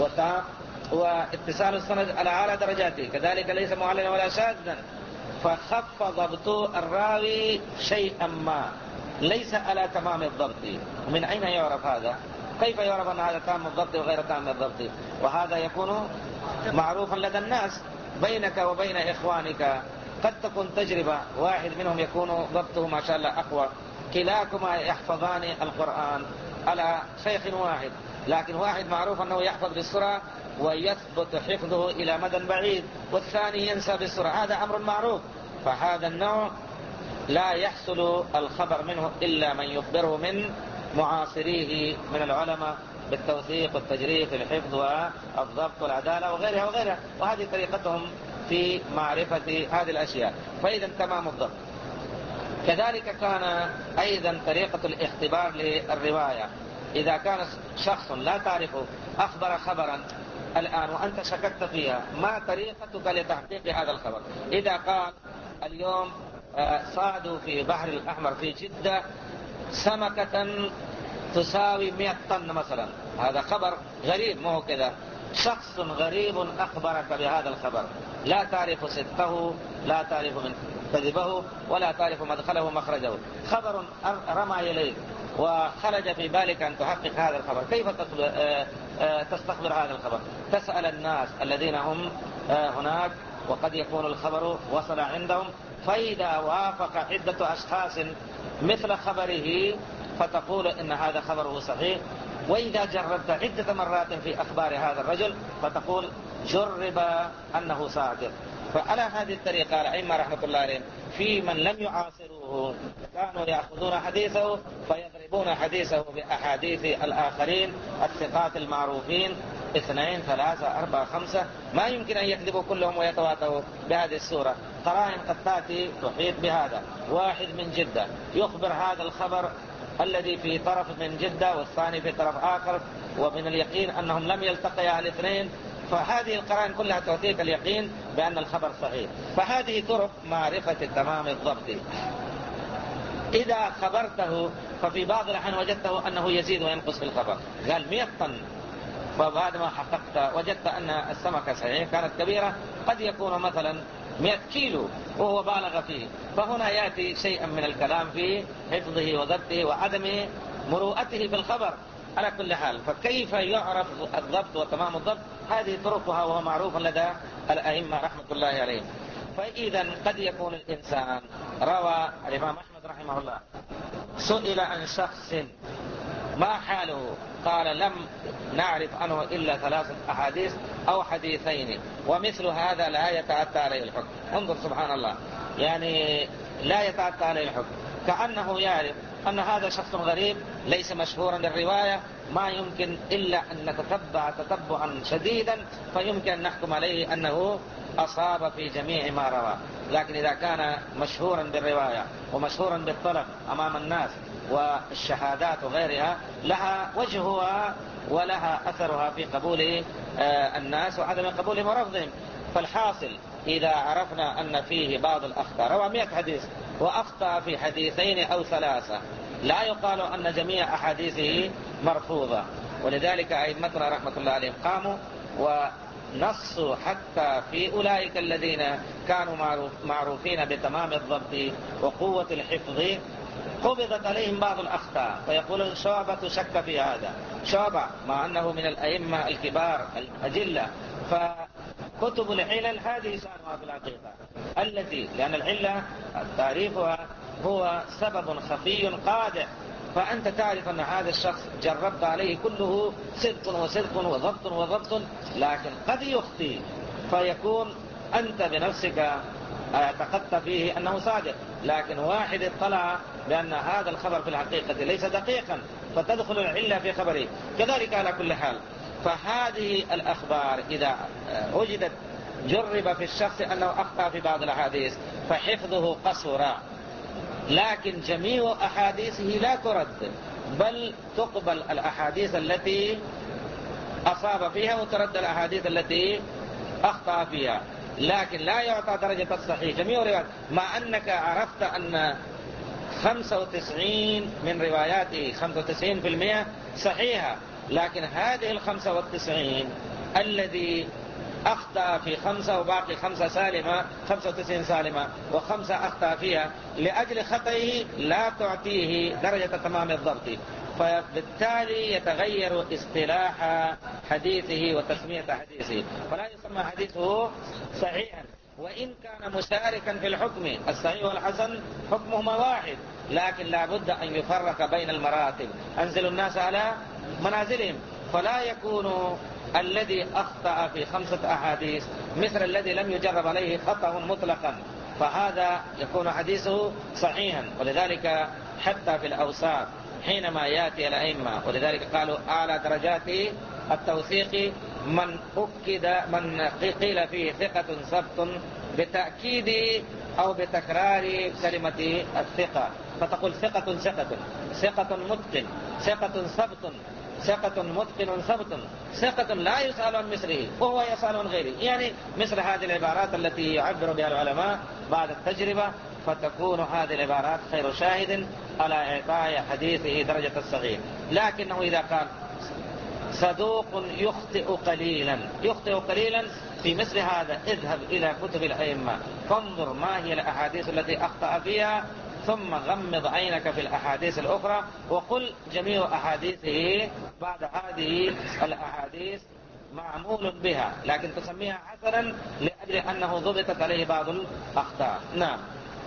S1: واتصال السند على أعلى درجاته، كذلك ليس معللا ولا شاذا، فخف ضبط الراوي شيئا ما ليس على تمام الضبط. من أين يعرف هذا؟ كيف يعرف أن هذا تام الضبط وغير تام الضبط؟ وهذا يكون معروفا لدى الناس بينك وبين إخوانك، قد تكون تجربة، واحد منهم يكون ضبطه ما شاء الله أقوى، كلاكما يحفظان القرآن على شيخ واحد، لكن واحد معروف أنه يحفظ بالسرعة ويثبت حفظه إلى مدى بعيد، والثاني ينسى بالسرعة، هذا أمر معروف. فهذا النوع لا يحصل الخبر منه إلا من يخبره من معاصريه من العلماء بالتوثيق والتجريف الحفظ والضبط والعدالة وغيرها وغيرها، وهذه طريقتهم في معرفة هذه الأشياء، فإذا تمام الضبط. كذلك كان أيضا طريقة الاختبار للرواية، إذا كان شخص لا تعرفه أخبر خبرا الآن وأنت شككت فيها، ما طريقتك لتحقيق هذا الخبر؟ إذا قال اليوم صادوا في بحر الأحمر في جدة سمكة تساوي مئة طن مثلا، هذا خبر غريب، ما هو كذا، شخص غريب أخبرك بهذا الخبر، لا تعرف صدقه، لا تعرف من كذبه، ولا تعرف مدخله ومخرجه، خبر رمى إليك وخرج في بالك أن تحقق هذا الخبر، كيف تستخبر هذا الخبر؟ تسأل الناس الذين هم هناك، وقد يكون الخبر وصل عندهم، فإذا وافق عدة أشخاص مثل خبره فتقول إن هذا خبره صحيح، وإذا جربت عدة مرات في أخبار هذا الرجل فتقول جرب أنه صادق. فعلى هذه الطريقة الأئمة رحمة الله عليهم في من لم يعاصروه كانوا يأخذون حديثه فيضربون حديثه بأحاديث الآخرين الثقات المعروفين، اثنين ثلاثة أربعة خمسة، ما يمكن أن يكذبوا كلهم ويتواتروا بهذه الصورة. قرائن قد تأتي تحيط بهذا، واحد من جدة يخبر هذا الخبر الذي في طرف من جدة والثاني في طرف آخر، ومن اليقين أنهم لم يلتقيا الاثنين، فهذه القرائن كلها تعطيك اليقين بأن الخبر صحيح. فهذه طرق معرفة تمام الضبط. إذا خبرته ففي بعض الأحيان وجدته أنه يزيد وينقص في الخبر، قال مئة طن فبعد ما حققت وجدت أن السمكة صحيح كانت كبيرة، قد يكون مثلا مئة كيلو وهو بالغ فيه، فهنا يأتي شيئا من الكلام في حفظه وضبطه وعدم مروءته في الخبر. على كل حال، فكيف يعرف الضبط وتمام الضبط؟ هذه طرقها وهو معروف لدى الأئمة رحمة الله عليهم. فإذا قد يكون الإنسان روى، الإمام أحمد رحمه الله سئل عن شخص ما حاله، قال لم نعرف عنه إلا ثلاثة أحاديث أو حديثين، ومثل هذا لا يتأتى عليه الحكم. انظر سبحان الله، يعني لا يتأتى عليه الحكم، كأنه يعرف أن هذا شخص غريب ليس مشهورا للرواية، ما يمكن إلا أن نتتبع تتبعا شديدا فيمكن أن نحكم عليه أنه أصاب في جميع ما روى. لكن إذا كان مشهورا بالرواية ومشهورا بالطلب أمام الناس والشهادات وغيرها، لها وجهها ولها أثرها في قبول الناس وعدم قبولهم ورفضهم. فالحاصل إذا عرفنا أن فيه بعض الأخطاء، روى مئة حديث وأخطأ في حديثين أو ثلاثة، لا يقال أن جميع أحاديثه مرفوضة. ولذلك أئمتنا رحمة الله عليهم قاموا ونصوا حتى في أولئك الذين كانوا معروفين بتمام الضبط وقوة الحفظ قبضت عليهم بعض الأخطاء، فيقولون شعبة شك في هذا، شعبة مع أنه من الأئمة الكبار الأجلة. فكتب العلل هذه شأنها في الحقيقة التي، لأن العلة تعريفها هو سبب خفي قادح، فأنت تعرف أن هذا الشخص جربت عليه كله صدق وصدق وضبط وضبط، لكن قد يخطي فيكون أنت بنفسك اعتقدت فيه أنه صادق، لكن واحد اطلع بأن هذا الخبر في الحقيقة ليس دقيقا فتدخل العلة في خبره. كذلك على كل حال، فهذه الأخبار إذا وجدت جرب في الشخص أنه أخطأ في بعض الأحاديث فحفظه قصر، لكن جميع أحاديثه لا ترد، بل تقبل الأحاديث التي أصاب فيها وترد الأحاديث التي أخطأ فيها، لكن لا يعطى درجة الصحيح جميع روايات، مع أنك عرفت أن خمسة وتسعين من رواياته خمسة وتسعين بالمئة صحيحة، لكن هذه الخمسة والتسعين الذي أخطأ في خمسة وباقي خمسة سالمة، خمسة وتسعين سالمة وخمسة أخطأ فيها، لأجل خطئه لا تعطيه درجة تمام الضبط، فبالتالي يتغير اصطلاح حديثه وتسمية حديثه، فلا يسمى حديثه صحيحا وإن كان مشاركا في الحكم. الصحيح والحسن حكمهما واحد، لكن لا بد أن يفرق بين المراتب، أنزل الناس على منازلهم، فلا يكون الذي أخطأ في خمسة أحاديث مثل الذي لم يجرب عليه خطأ مطلقا، فهذا يكون حديثه صحيحا. ولذلك حتى في الأوصاف حينما يأتي الأئمة، ولذلك قالوا أعلى درجات التوثيق من أكد من قيل فيه ثقة ثبت بتأكيد أو بتكرار كلمة الثقة، فتقول ثقة ثقة ثقة متقن ثقة ثبت ثقة متقن ثبت ثقة لا يسأل عن مثله وهو يسأل عن غيره، يعني مثل هذه العبارات التي يعبر بها العلماء بعد التجربة، فتكون هذه العبارات خير شاهد على إعطاء حديثه درجة الصحيح. لكنه إذا قال صدوق يخطئ قليلا يخطئ قليلا في مثل هذا، اذهب إلى كتب الأئمة فانظر ما هي الأحاديث التي أخطأ فيها، ثم غمض عينك في الأحاديث الأخرى وقل جميع أحاديثه بعد هذه الأحاديث معمول بها، لكن تسميها حسنا لأجل أنه ضبطت عليه بعض الأخطاء. نعم.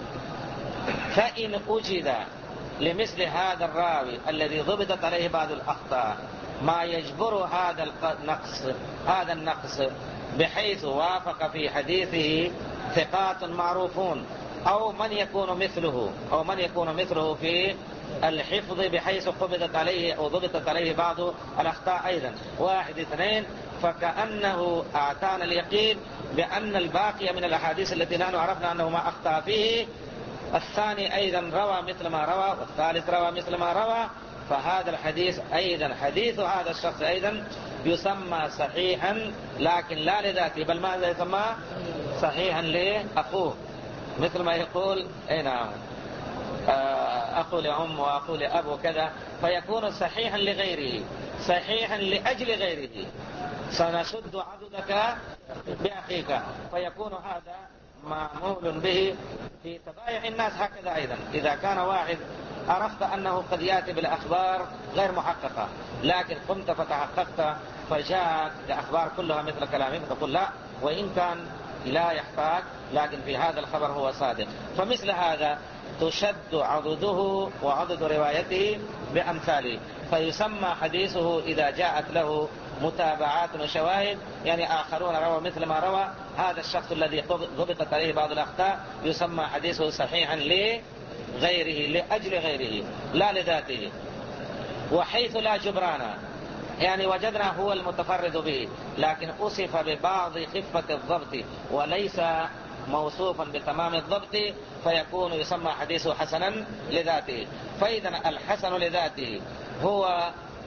S1: فإن أجد لمثل هذا الراوي الذي ضبطت عليه بعض الأخطاء ما يجبر هذا النقص هذا النقص بحيث وافق في حديثه ثقات معروفون أو من يكون مثله أو من يكون مثله في الحفظ بحيث قبضت عليه أو ضبطت عليه بعض الأخطاء أيضا، واحد اثنين، فكأنه أعطانا اليقين بأن الباقي من الأحاديث التي نحن عرفنا أنه ما أخطأ فيه، الثاني أيضا روى مثل ما روى، والثالث روى مثل ما روى، فهذا الحديث أيضا حديث هذا الشخص أيضا يسمى صحيحا، لكن لا لذاته، بل ماذا يسمى؟ صحيحا لأخوه، مثل ما يقول اي نعم أخو لأم وأخو لأب وكذا، فيكون صحيحا لغيره، صحيحا لأجل غيره. سنشد عضدك بأخيك، فيكون هذا معمول به في تبايع الناس. هكذا أيضا إذا كان واحد عرفت أنه قد يأتي بالأخبار غير محققة، لكن قمت فتحققت فجاءت الأخبار كلها مثل كلامه، فتقول لا، وإن كان لا يحتاج لكن في هذا الخبر هو صادق. فمثل هذا تشد عضده وعضد روايته بأمثاله، فيسمى حديثه إذا جاءت له متابعات وشواهد، يعني آخرون روى مثل ما روى هذا الشخص الذي ضبطت عليه بعض الأخطاء، يسمى حديثه صحيحا لغيره، لأجل غيره لا لذاته. وحيث لا جبران، يعني وجدنا هو المتفرد به لكن أصف ببعض خفة الضبط وليس موصوفا بتمام الضبط، فيكون يسمى حديثه حسنا لذاته. فإذا الحسن لذاته هو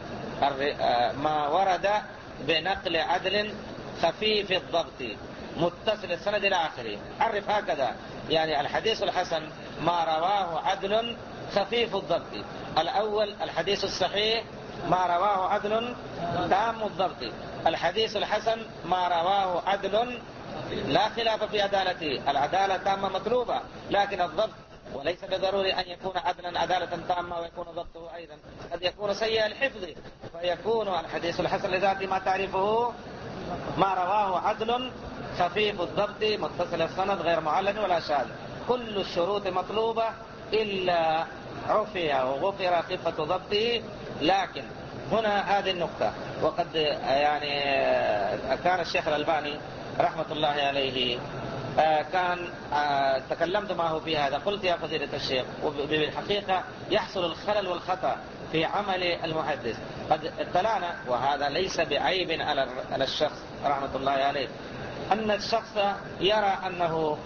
S1: ما ورد بنقل عدل خفيف الضبط متصل السند إلى آخره. عرف هكذا، يعني الحديث الحسن ما رواه عدل خفيف الضبط. الأول الحديث الصحيح ما رواه عدل تام الضبط. الحديث الحسن ما رواه عدل لا خلاف في عدالته، العدالة تامة مطلوبة لكن الضبط، وليس بضروري أن يكون عدلا عدالة تامة ويكون ضبطه أيضا، قد يكون سيء الحفظ، فيكون الحديث الحسن لذاته ما تعرفه ما رواه عدل خفيف الضبط متصل السند غير معلن ولا شاذ. كل الشروط مطلوبة إلا عفي وغفر خفة ضبطه. لكن هنا هذه النقطة، وقد يعني كان الشيخ الألباني رحمة الله عليه كان تكلمت معه في هذا، قلت يا فضيلة الشيخ وبالحقيقة يحصل الخلل والخطأ في عمل المحدث. قد اطلعنا، وهذا ليس بعيب على الشخص رحمة الله عليه، أن الشخص يرى أنه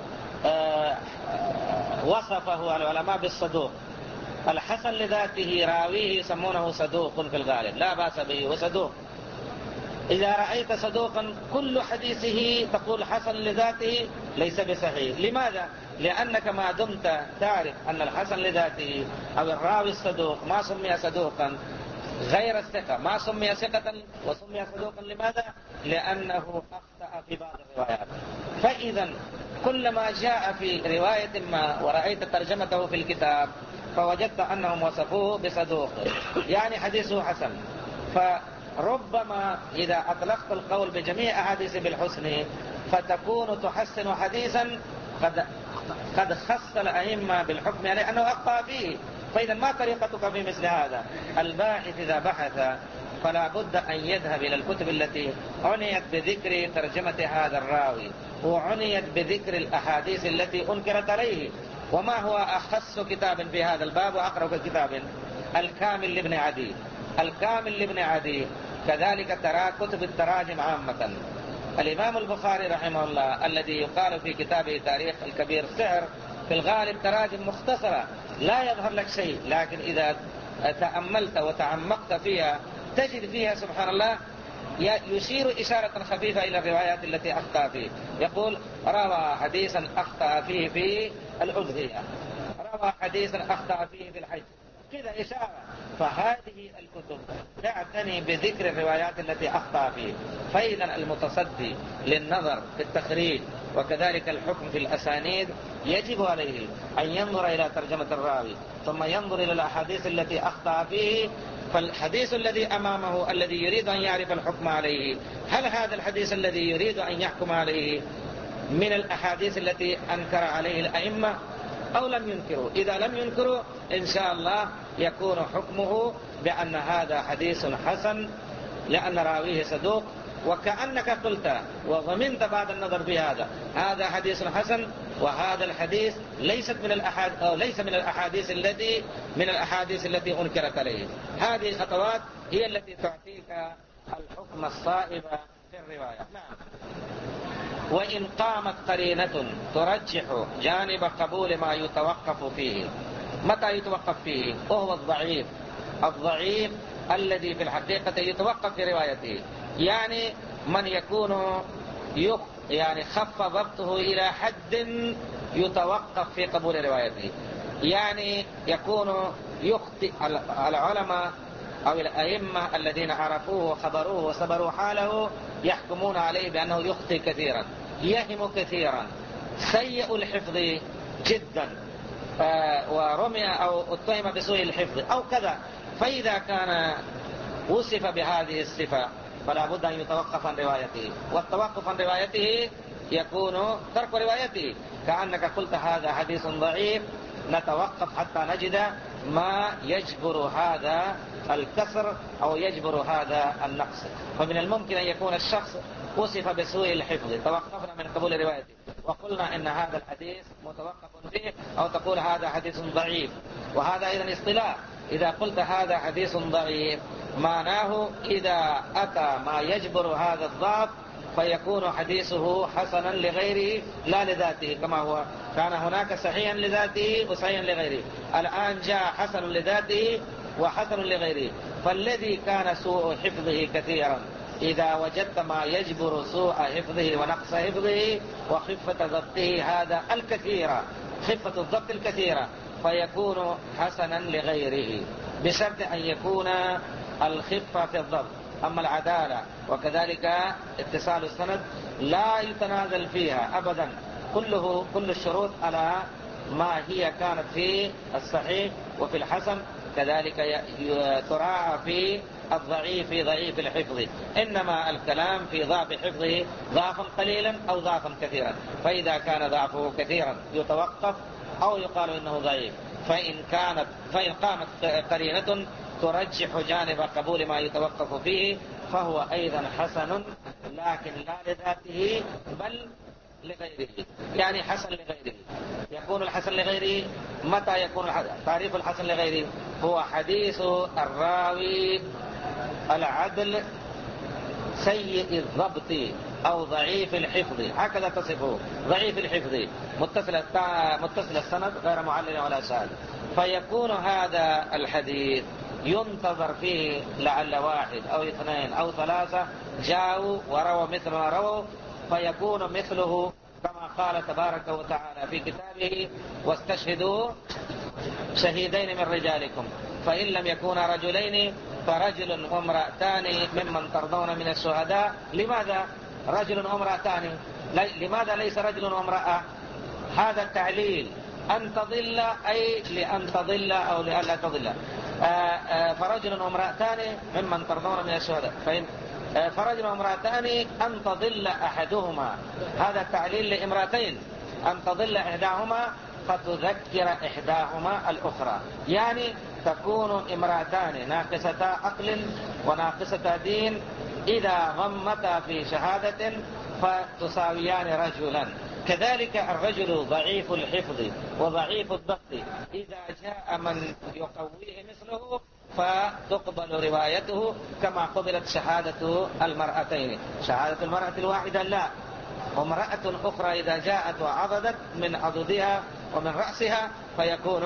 S1: وصفه العلماء بالصدوق. الحسن لذاته راويه يسمونه صدوق في الغالب، لا بأس به وصدوق. إذا رأيت صدوقا كل حديثه تقول حسن لذاته ليس بصحيح. لماذا؟ لأنك ما دمت تعرف أن الحسن لذاته أو الراوي الصدوق ما سمي صدوقا غير الثقة، ما سمي ثقة وسمي صدوقا. لماذا؟ لأنه أخطأ في بعض الروايات. فإذا كلما جاء في رواية ما ورأيت ترجمته في الكتاب فوجدت أنهم وصفوه بصدوق، يعني حديثه حسن. فربما إذا أطلقت القول بجميع أحاديث بالحسن فتكون تحسن حديثا قد قد خص الأئمة بالحكم عليه أنه أخطأ فيه. فإذا ما طريقتك في مثل هذا؟ الباحث إذا بحث فلا بد أن يذهب إلى الكتب التي عنيت بذكر ترجمة هذا الراوي وعنيت بذكر الأحاديث التي أنكرت عليه. وما هو أخص كتاب في هذا الباب وأقرب كتاب؟ الكامل لابن عدي. الكامل لابن عدي كذلك ترى كتب التراجم عامة. الإمام البخاري رحمه الله الذي يقال في كتابه تاريخ الكبير سعر، في الغالب تراجم مختصرة لا يظهر لك شيء، لكن إذا تأملت وتعمقت فيها تجد فيها سبحان الله يشير إشارة خفيفة إلى الروايات التي أخطأ فيه. يقول روى حديثا أخطأ فيه في الأضحية، روى حديثا أخطأ فيه في الحج، كذا إشارة. فهذه الكتب تعتني بذكر الروايات التي أخطأ فيه. فإذا المتصدي للنظر في التخريج وكذلك الحكم في الأسانيد يجب عليه أن ينظر إلى ترجمة الراوي ثم ينظر إلى الأحاديث التي أخطأ فيه. فالحديث الذي أمامه الذي يريد أن يعرف الحكم عليه، هل هذا الحديث الذي يريد أن يحكم عليه من الأحاديث التي أنكر عليه الأئمة أو لم ينكروا؟ إذا لم ينكروا إن شاء الله يكون حكمه بأن هذا حديث حسن لأن راويه صدوق، وكأنك قلت وضمنت بعد النظر في هذا هذا حديث حسن، وهذا الحديث ليست من الأحاديث أو ليس من الأحاديث التي من الأحاديث التي أنكرت عليه. هذه الخطوات هي التي تعطيك الحكم الصائب في الرواية. نعم. وإن قامت قرينة ترجح جانب قبول ما يتوقف فيه. متى يتوقف فيه؟ وهو الضعيف. الضعيف الذي في الحقيقة يتوقف في روايته، يعني من يكون يخ يعني خف ضبطه إلى حد يتوقف في قبول روايته. يعني يكون يخطئ العلماء أو الأئمة الذين عرفوه وخبروه وصبروا حاله يحكمون عليه بأنه يخطئ كثيرا، يهم كثيرا، سيء الحفظ جدا، ورمي أو اتهم بسوء الحفظ أو كذا. فإذا كان وصف بهذه الصفة فلا بد أن يتوقف عن روايته، والتوقف عن روايته يكون ترك روايته، كأنك قلت هذا حديث ضعيف، نتوقف حتى نجد ما يجبر هذا الكسر أو يجبر هذا النقص. فمن الممكن أن يكون الشخص وصف بسوء الحفظ، توقفنا من قبول روايته وقلنا إن هذا الحديث متوقف فيه، أو تقول هذا حديث ضعيف، وهذا أيضا اصطلاح. إذا قلت هذا حديث ضعيف معناه إذا أتى ما يجبر هذا الضعف فيكون حديثه حسنا لغيره لا لذاته، كما هو كان هناك صحيحا لذاته وصحيحا لغيره، الآن جاء حسن لذاته وحسن لغيره. فالذي كان سوء حفظه كثيرا إذا وجدت ما يجبر سوء حفظه ونقص حفظه وخفة ضبطه هذا الكثيرة، خفة الضبط الكثيرة، فيكون حسنا لغيره بشرط أن يكون الخفة في الضبط. أما العدالة وكذلك اتصال السند لا يتنازل فيها أبدا، كله كل الشروط على ما هي كانت في الصحيح وفي الحسن، كذلك تراعى في الضعيف في ضعيف الحفظ، إنما الكلام في ضعف حفظه ضعفا قليلا أو ضعفا كثيرا. فإذا كان ضعفه كثيرا يتوقف أو يقال إنه ضعيف. فإن كانت فإن قامت قرينة ترجح جانب قبول ما يتوقف فيه فهو أيضا حسن، لكن لا لذاته بل لغيره، يعني حسن لغيره. يكون الحسن لغيره متى يكون الحسن؟ تعريف الحسن لغيره هو حديث الراوي العدل سيء الضبط أو ضعيف الحفظ، هكذا تصفه، ضعيف الحفظ متصل متصل السند غير معلل ولا شاذ. فيكون هذا الحديث ينتظر فيه لعل واحد أو اثنين أو ثلاثة جاءوا ورووا مثل ما رووا، فيكون مثله كما قال تبارك وتعالى في كتابه: واستشهدوا شهيدين من رجالكم فإن لم يكونا رجلين فرجل وامرأتان ممن ترضون من الشهداء. لماذا رجل وامرأتان؟ لماذا ليس رجل وامرأة؟ هذا التعليل أن تضل أي لأن تضل أو لألا تضل. فرجل وامرأتان ممن ترضون من الشهداء فإن فرجل وامرأتان أن تضل أحدهما، هذا التعليل لامرأتين، أن تضل إحداهما فتذكر إحداهما الأخرى، يعني تكون امرأتان ناقصتا عقل وناقصتا دين إذا ضمتا في شهادة فتساويان رجلا. كذلك الرجل ضعيف الحفظ وضعيف الضبط إذا جاء من يقويه مثله فتقبل روايته كما قبلت شهادة المرأتين. شهادة المرأة الواحدة لا، وامرأة أخرى إذا جاءت وعضدت من عضدها ومن رأسها فيكون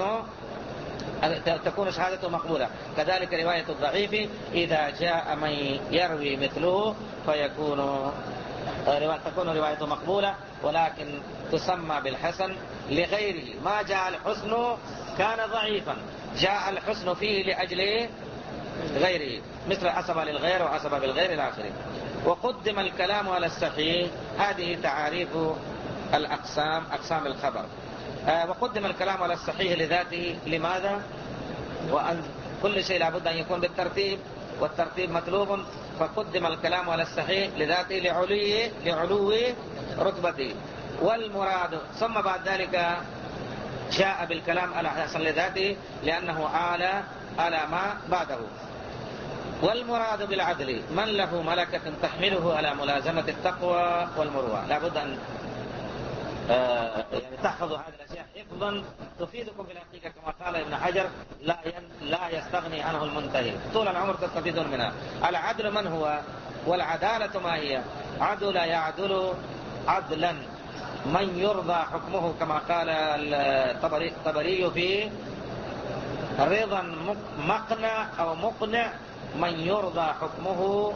S1: تكون شهادته مقبولة. كذلك رواية الضعيف إذا جاء من يروي مثله فيكون تكون روايته مقبولة، ولكن تسمى بالحسن لغيره. ما جاء الحسن كان ضعيفا، جاء الحسن فيه لأجل غيره، مثل عصب للغير وعصب بالغير إلى آخره. وقدم الكلام على الصحيح، هذه تعاريف الأقسام، أقسام الخبر. آه وقدم الكلام على الصحيح لذاته. لماذا؟ وأن كل شيء لابد أن يكون بالترتيب، والترتيب مطلوب، فقدم الكلام على الصحيح لذاته لعلوه لعلو رتبته. والمراد ثم بعد ذلك جاء بالكلام على حسن لذاته لأنه أعلى على ما بعده. والمراد بالعدل من له ملكة تحمله على ملازمة التقوى والمروءة. لابد أن آه يعني تحفظوا هذه الأشياء حفظا تفيدكم في الحقيقة، كما قال ابن حجر: لا لا يستغني عنه المنتهي، طول العمر تستفيدون منها. العدل من هو؟ والعدالة ما هي؟ عدل يعدل عدلا من يرضى حكمه، كما قال الطبري في رضا مقنع أو مقنع من يرضى حكمه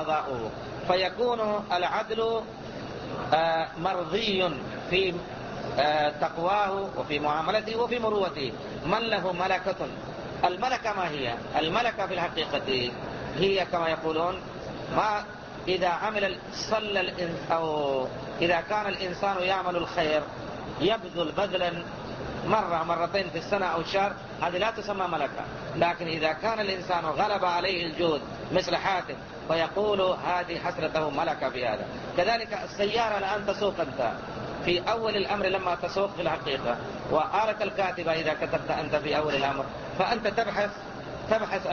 S1: وقضاؤه. فيكون العدل مرضي في تقواه وفي معاملته وفي مروته. من له ملكة، الملكة ما هي؟ الملكة في الحقيقة هي كما يقولون ما إذا عمل صلى أو إذا كان الإنسان يعمل الخير يبذل بذلا مرة مرتين في السنة أو الشهر، هذه لا تسمى ملكة. لكن إذا كان الإنسان غلب عليه الجود مثل حاتم فيقول هذه حسرته ملكة في هذا. كذلك السيارة الآن تسوق أنت في أول الأمر لما تسوق في الحقيقة، وآلة الكاتبة إذا كتبت أنت في أول الأمر فأنت تبحث تبحث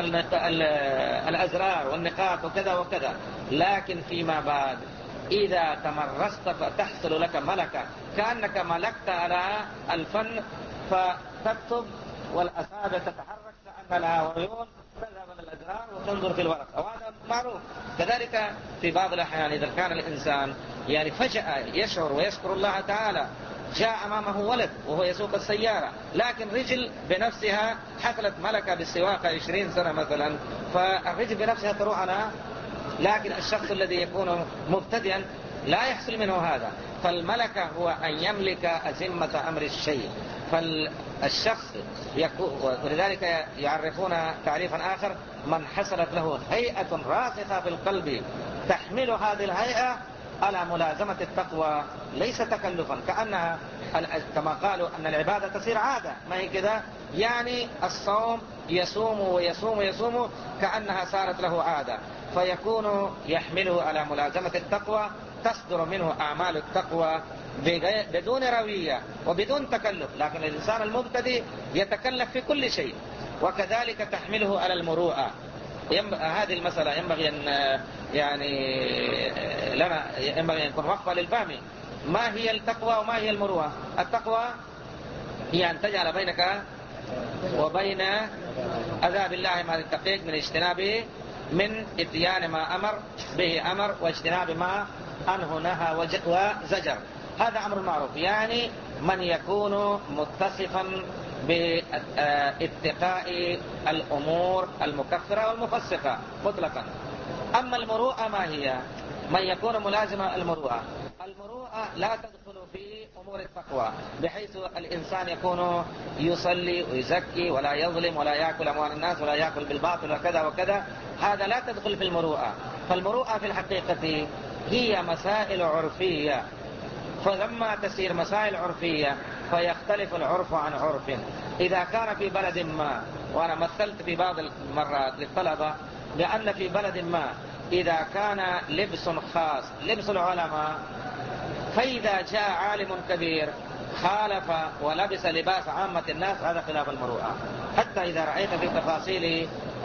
S1: الأزرار والنقاط وكذا وكذا. لكن فيما بعد إذا تمرست فتحصل لك ملكة، كأنك ملكت على الفن، فتكتب والأصابع تتحرك كأن لها عيون، تذهب من الأزرار وتنظر في الورق، وهذا معروف. كذلك في بعض الأحيان إذا كان الإنسان يعني فجأة يشعر ويشكر الله تعالى، جاء أمامه ولد وهو يسوق السيارة، لكن رجل بنفسها حصلت ملكة بالسواقة عشرين سنة مثلا، فالرجل بنفسها تروح عنها. لكن الشخص الذي يكون مبتدئا لا يحصل منه هذا. فالملكة هو أن يملك أزمة أمر الشيء. فالشخص يكون، ولذلك يعرفون تعريفا آخر: من حصلت له هيئة راسخة في القلب تحمل هذه الهيئة على ملازمة التقوى ليس تكلفا، كأنها كما قالوا أن العبادة تصير عادة، ما هي كذا؟ يعني الصوم يصوم ويصوم ويصوم كأنها صارت له عادة، فيكون يحمله على ملازمة التقوى، تصدر منه أعمال التقوى بدون روية وبدون تكلف. لكن الإنسان المبتدئ يتكلف في كل شيء. وكذلك تحمله على المروءة. هذه المسألة ينبغي أن يعني لنا ينبغي أن يكون وقفة للفهم. ما هي التقوى وما هي المروءة؟ التقوى هي أن تجعل بينك وبين عذاب الله ما تتقيك من اجتنابه، من اتيان ما أمر به أمر واجتناب ما أنه نهى وزجر. هذا أمر معروف، يعني من يكون متصفا باتقاء الأمور المكفرة والمفسقة مطلقا. أما المروءة ما هي؟ من يكون ملازمة المروءة. المروءة لا تدخل في أمور التقوى، بحيث الإنسان يكون يصلي ويزكي ولا يظلم ولا يأكل أموال الناس ولا يأكل بالباطل وكذا وكذا، هذا لا تدخل في المروءة. فالمروءة في الحقيقة هي مسائل عرفية، فلما تسير مسائل عرفية فيختلف العرف عن عرف. إذا كان في بلد ما، وأنا مثلت في بعض المرات للطلبة لأن في بلد ما إذا كان لبس خاص لبس العلماء، فإذا جاء عالم كبير خالف ولبس لباس عامة الناس، هذا خلاف المروءة. حتى إذا رأيت في تفاصيل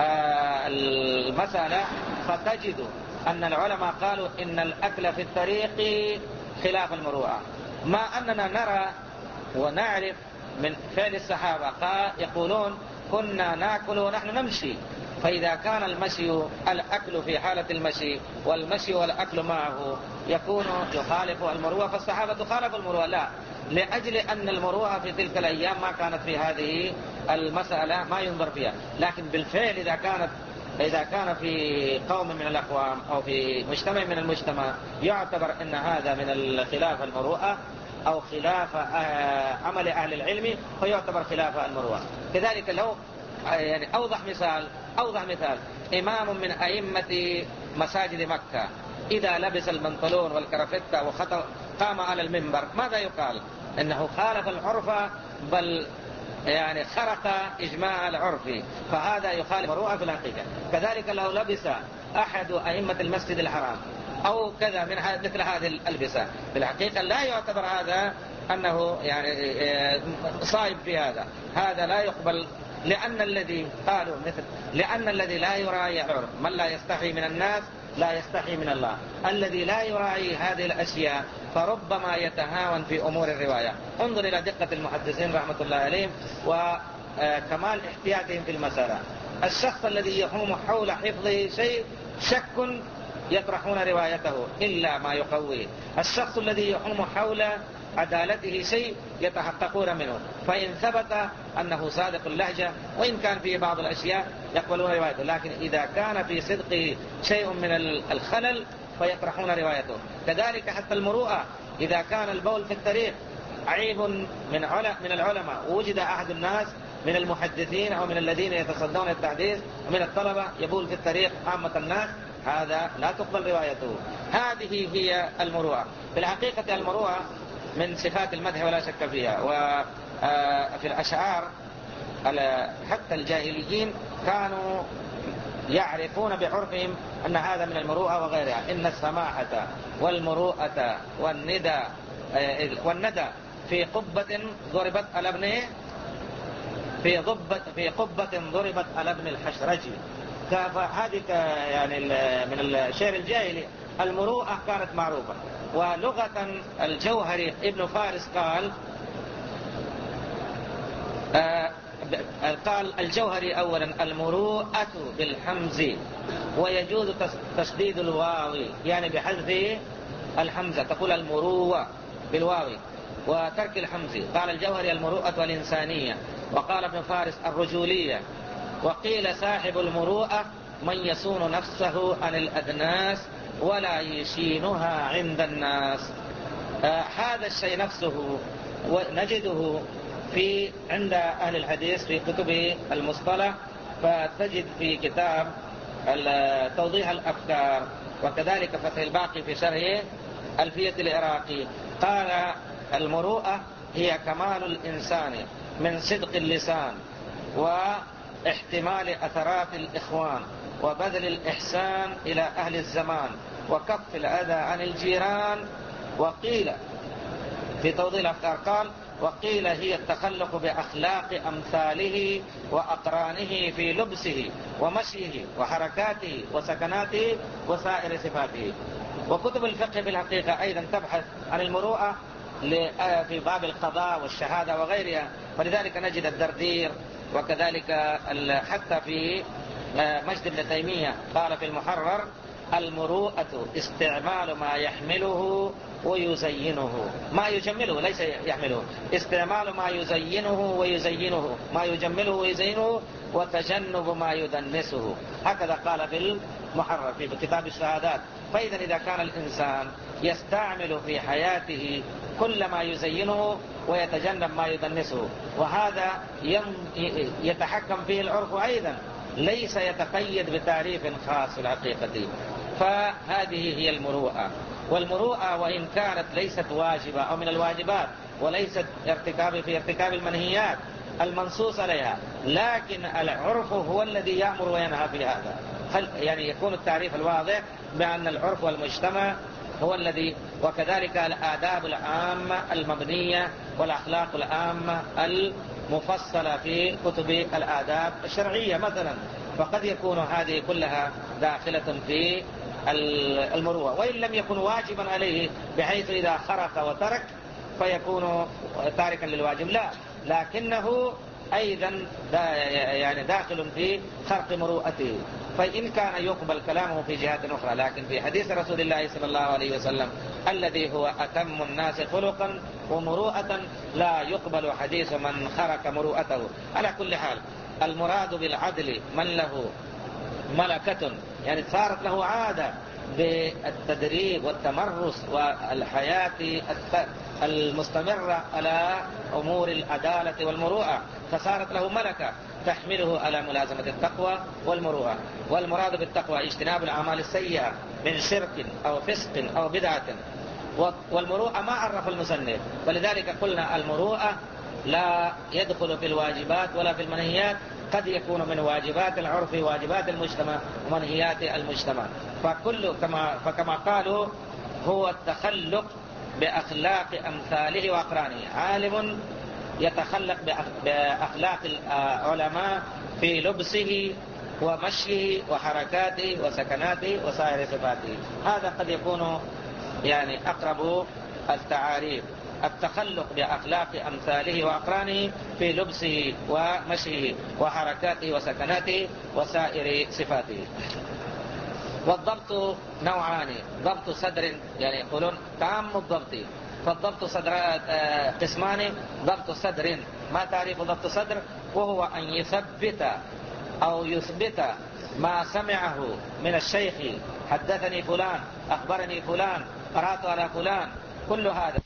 S1: المسألة فتجد أن العلماء قالوا إن الأكل في الطريق خلاف المروءة، ما أننا نرى ونعرف من فعل الصحابة قال يقولون كنا نأكل ونحن نمشي. فإذا كان المشي الأكل في حالة المشي والمشي والأكل معه يكون يخالف المروءة، فالصحابة خالفوا المروءة لا، لأجل أن المروءة في تلك الأيام ما كانت في هذه المسألة ما ينظر فيها. لكن بالفعل إذا كانت إذا كان في قوم من الأقوام أو في مجتمع من المجتمع يعتبر أن هذا من الخلاف المروءة أو خلاف عمل أهل العلم فيعتبر خلاف المروءة. كذلك لو يعني أوضح مثال أوضح مثال إمام من أئمة مساجد مكة إذا لبس البنطلون والكرافتة وخطر قام على المنبر، ماذا يقال؟ إنه خالف العرف، بل يعني خرق إجماع العرف، فهذا يخالف المروءة في الحقيقة. كذلك لو لبس أحد أئمة المسجد الحرام أو كذا من مثل هذه الألبسة، في الحقيقة لا يعتبر هذا أنه يعني صائب في هذا، هذا لا يقبل. لأن الذي قالوا مثل لأن الذي لا يراعي العرف، من لا يستحي من الناس لا يستحي من الله. الذي لا يراعي هذه الأشياء فربما يتهاون في أمور الرواية. انظر إلى دقة المحدثين رحمة الله عليهم وكمال احتياطهم في المسألة. الشخص الذي يحوم حول حفظه شيء شك يطرحون روايته إلا ما يقويه. الشخص الذي يحوم حول عدالته شيء يتحققون منه، فإن ثبت أنه صادق اللهجة وإن كان فيه بعض الأشياء يقبلون روايته، لكن إذا كان في صدقه شيء من الخلل فيطرحون روايته. كذلك حتى المروءة، إذا كان البول في الطريق عيب من علماء من العلماء وجد أحد الناس من المحدثين أو من الذين يتصدون التحديث ومن الطلبة يبول في الطريق عامة الناس، هذا لا تقبل روايته. هذه هي المروءة. في الحقيقة المروءة من صفات المدح ولا شك فيها. وفي الأشعار حتى الجاهليين كانوا يعرفون بعرفهم أن هذا من المروءة وغيرها. إن السماحة والمروءة والندى والندى في قبة ضربت على ابن في ضبة في قبة ضربت على ابن الحشرج. فهذه يعني من الشعر الجاهلي المروءة كانت معروفة. ولغة الجوهري ابن فارس قال آه قال الجوهري أولا المروءة بالحمز ويجوز تشديد الواو يعني بحذف الحمزة، تقول المروءة بالواو وترك الحمز. قال الجوهري المروءة والإنسانية. وقال ابن فارس الرجولية. وقيل صاحب المروءة من يصون نفسه عن الأدناس ولا يشينها عند الناس. آه هذا الشيء نفسه ونجده في عند أهل الحديث في كتب المصطلح، فتجد في كتاب توضيح الأفكار وكذلك فتح الباقي في شرح ألفية العراقي قال المروءة هي كمال الإنسان من صدق اللسان واحتمال أثرات الإخوان وبذل الإحسان إلى أهل الزمان وكف الأذى عن الجيران. وقيل في توضيح الأفكار قال وقيل هي التخلق بأخلاق أمثاله وأقرانه في لبسه ومشيه وحركاته وسكناته وسائر صفاته. وكتب الفقه في الحقيقة أيضا تبحث عن المروءة في باب القضاء والشهادة وغيرها، فلذلك نجد الدردير وكذلك حتى في مجد بن تيمية قال في المحرر المروءة استعمال ما يحمله ويزينه، ما يجمله ليس يحمله، استعمال ما يزينه ويزينه ما يجمله ويزينه وتجنب ما يدنسه. هكذا قال في المحرر في كتاب الشهادات. فإذا إذا كان الإنسان يستعمل في حياته كل ما يزينه ويتجنب ما يدنسه، وهذا يتحكم فيه العرف أيضا ليس يتقيد بتعريف خاص في الحقيقة. فهذه هي المروءة. والمروءة وإن كانت ليست واجبة أو من الواجبات وليست ارتكاب في ارتكاب المنهيات المنصوص عليها، لكن العرف هو الذي يأمر وينهى في هذا. يعني يكون التعريف الواضح بأن العرف والمجتمع هو الذي، وكذلك الآداب العامة المبنية والأخلاق العامة المفصلة في كتب الآداب الشرعية مثلا، فقد يكون هذه كلها داخلة في المروءة. وإن لم يكن واجبا عليه بحيث إذا خرق وترك فيكون تاركا للواجب، لا، لكنه أيضا دا يعني داخل في خرق مروءته، فإن كان يقبل كلامه في جهات أخرى. لكن في حديث رسول الله صلى الله عليه وسلم الذي هو أتم الناس خلقا ومروءة لا يقبل حديث من خرق مروءته. على كل حال المراد بالعدل من له ملكة، يعني صارت له عادة بالتدريب والتمرس والحياة المستمرة على أمور العدالة والمروءة، فصارت له ملكة تحمله على ملازمة التقوى والمروءة. والمراد بالتقوى اجتناب الأعمال السيئة من شرك أو فسق أو بدعة. والمروءة ما عرف المصنف، ولذلك قلنا المروءة لا يدخل في الواجبات ولا في المنهيات، قد يكون من واجبات العرف واجبات المجتمع ومنهيات المجتمع. فكل كما فكما قالوا هو التخلق بأخلاق أمثاله وأقرانه. عالم يتخلق بأخلاق العلماء في لبسه ومشيه وحركاته وسكناته وسائر صفاته. هذا قد يكون يعني أقرب التعاريف، التخلق بأخلاق أمثاله وأقرانه في لبسه ومشيه وحركاته وسكناته وسائر صفاته. والضبط نوعان: ضبط صدر، يعني يقولون تام الضبط، فالضبط صدر قسمان: ضبط صدر. ما تعريف ضبط صدر؟ وهو أن يثبت أو يثبت ما سمعه من الشيخ، حدثني فلان، أخبرني فلان، قرأت على فلان، كل هذا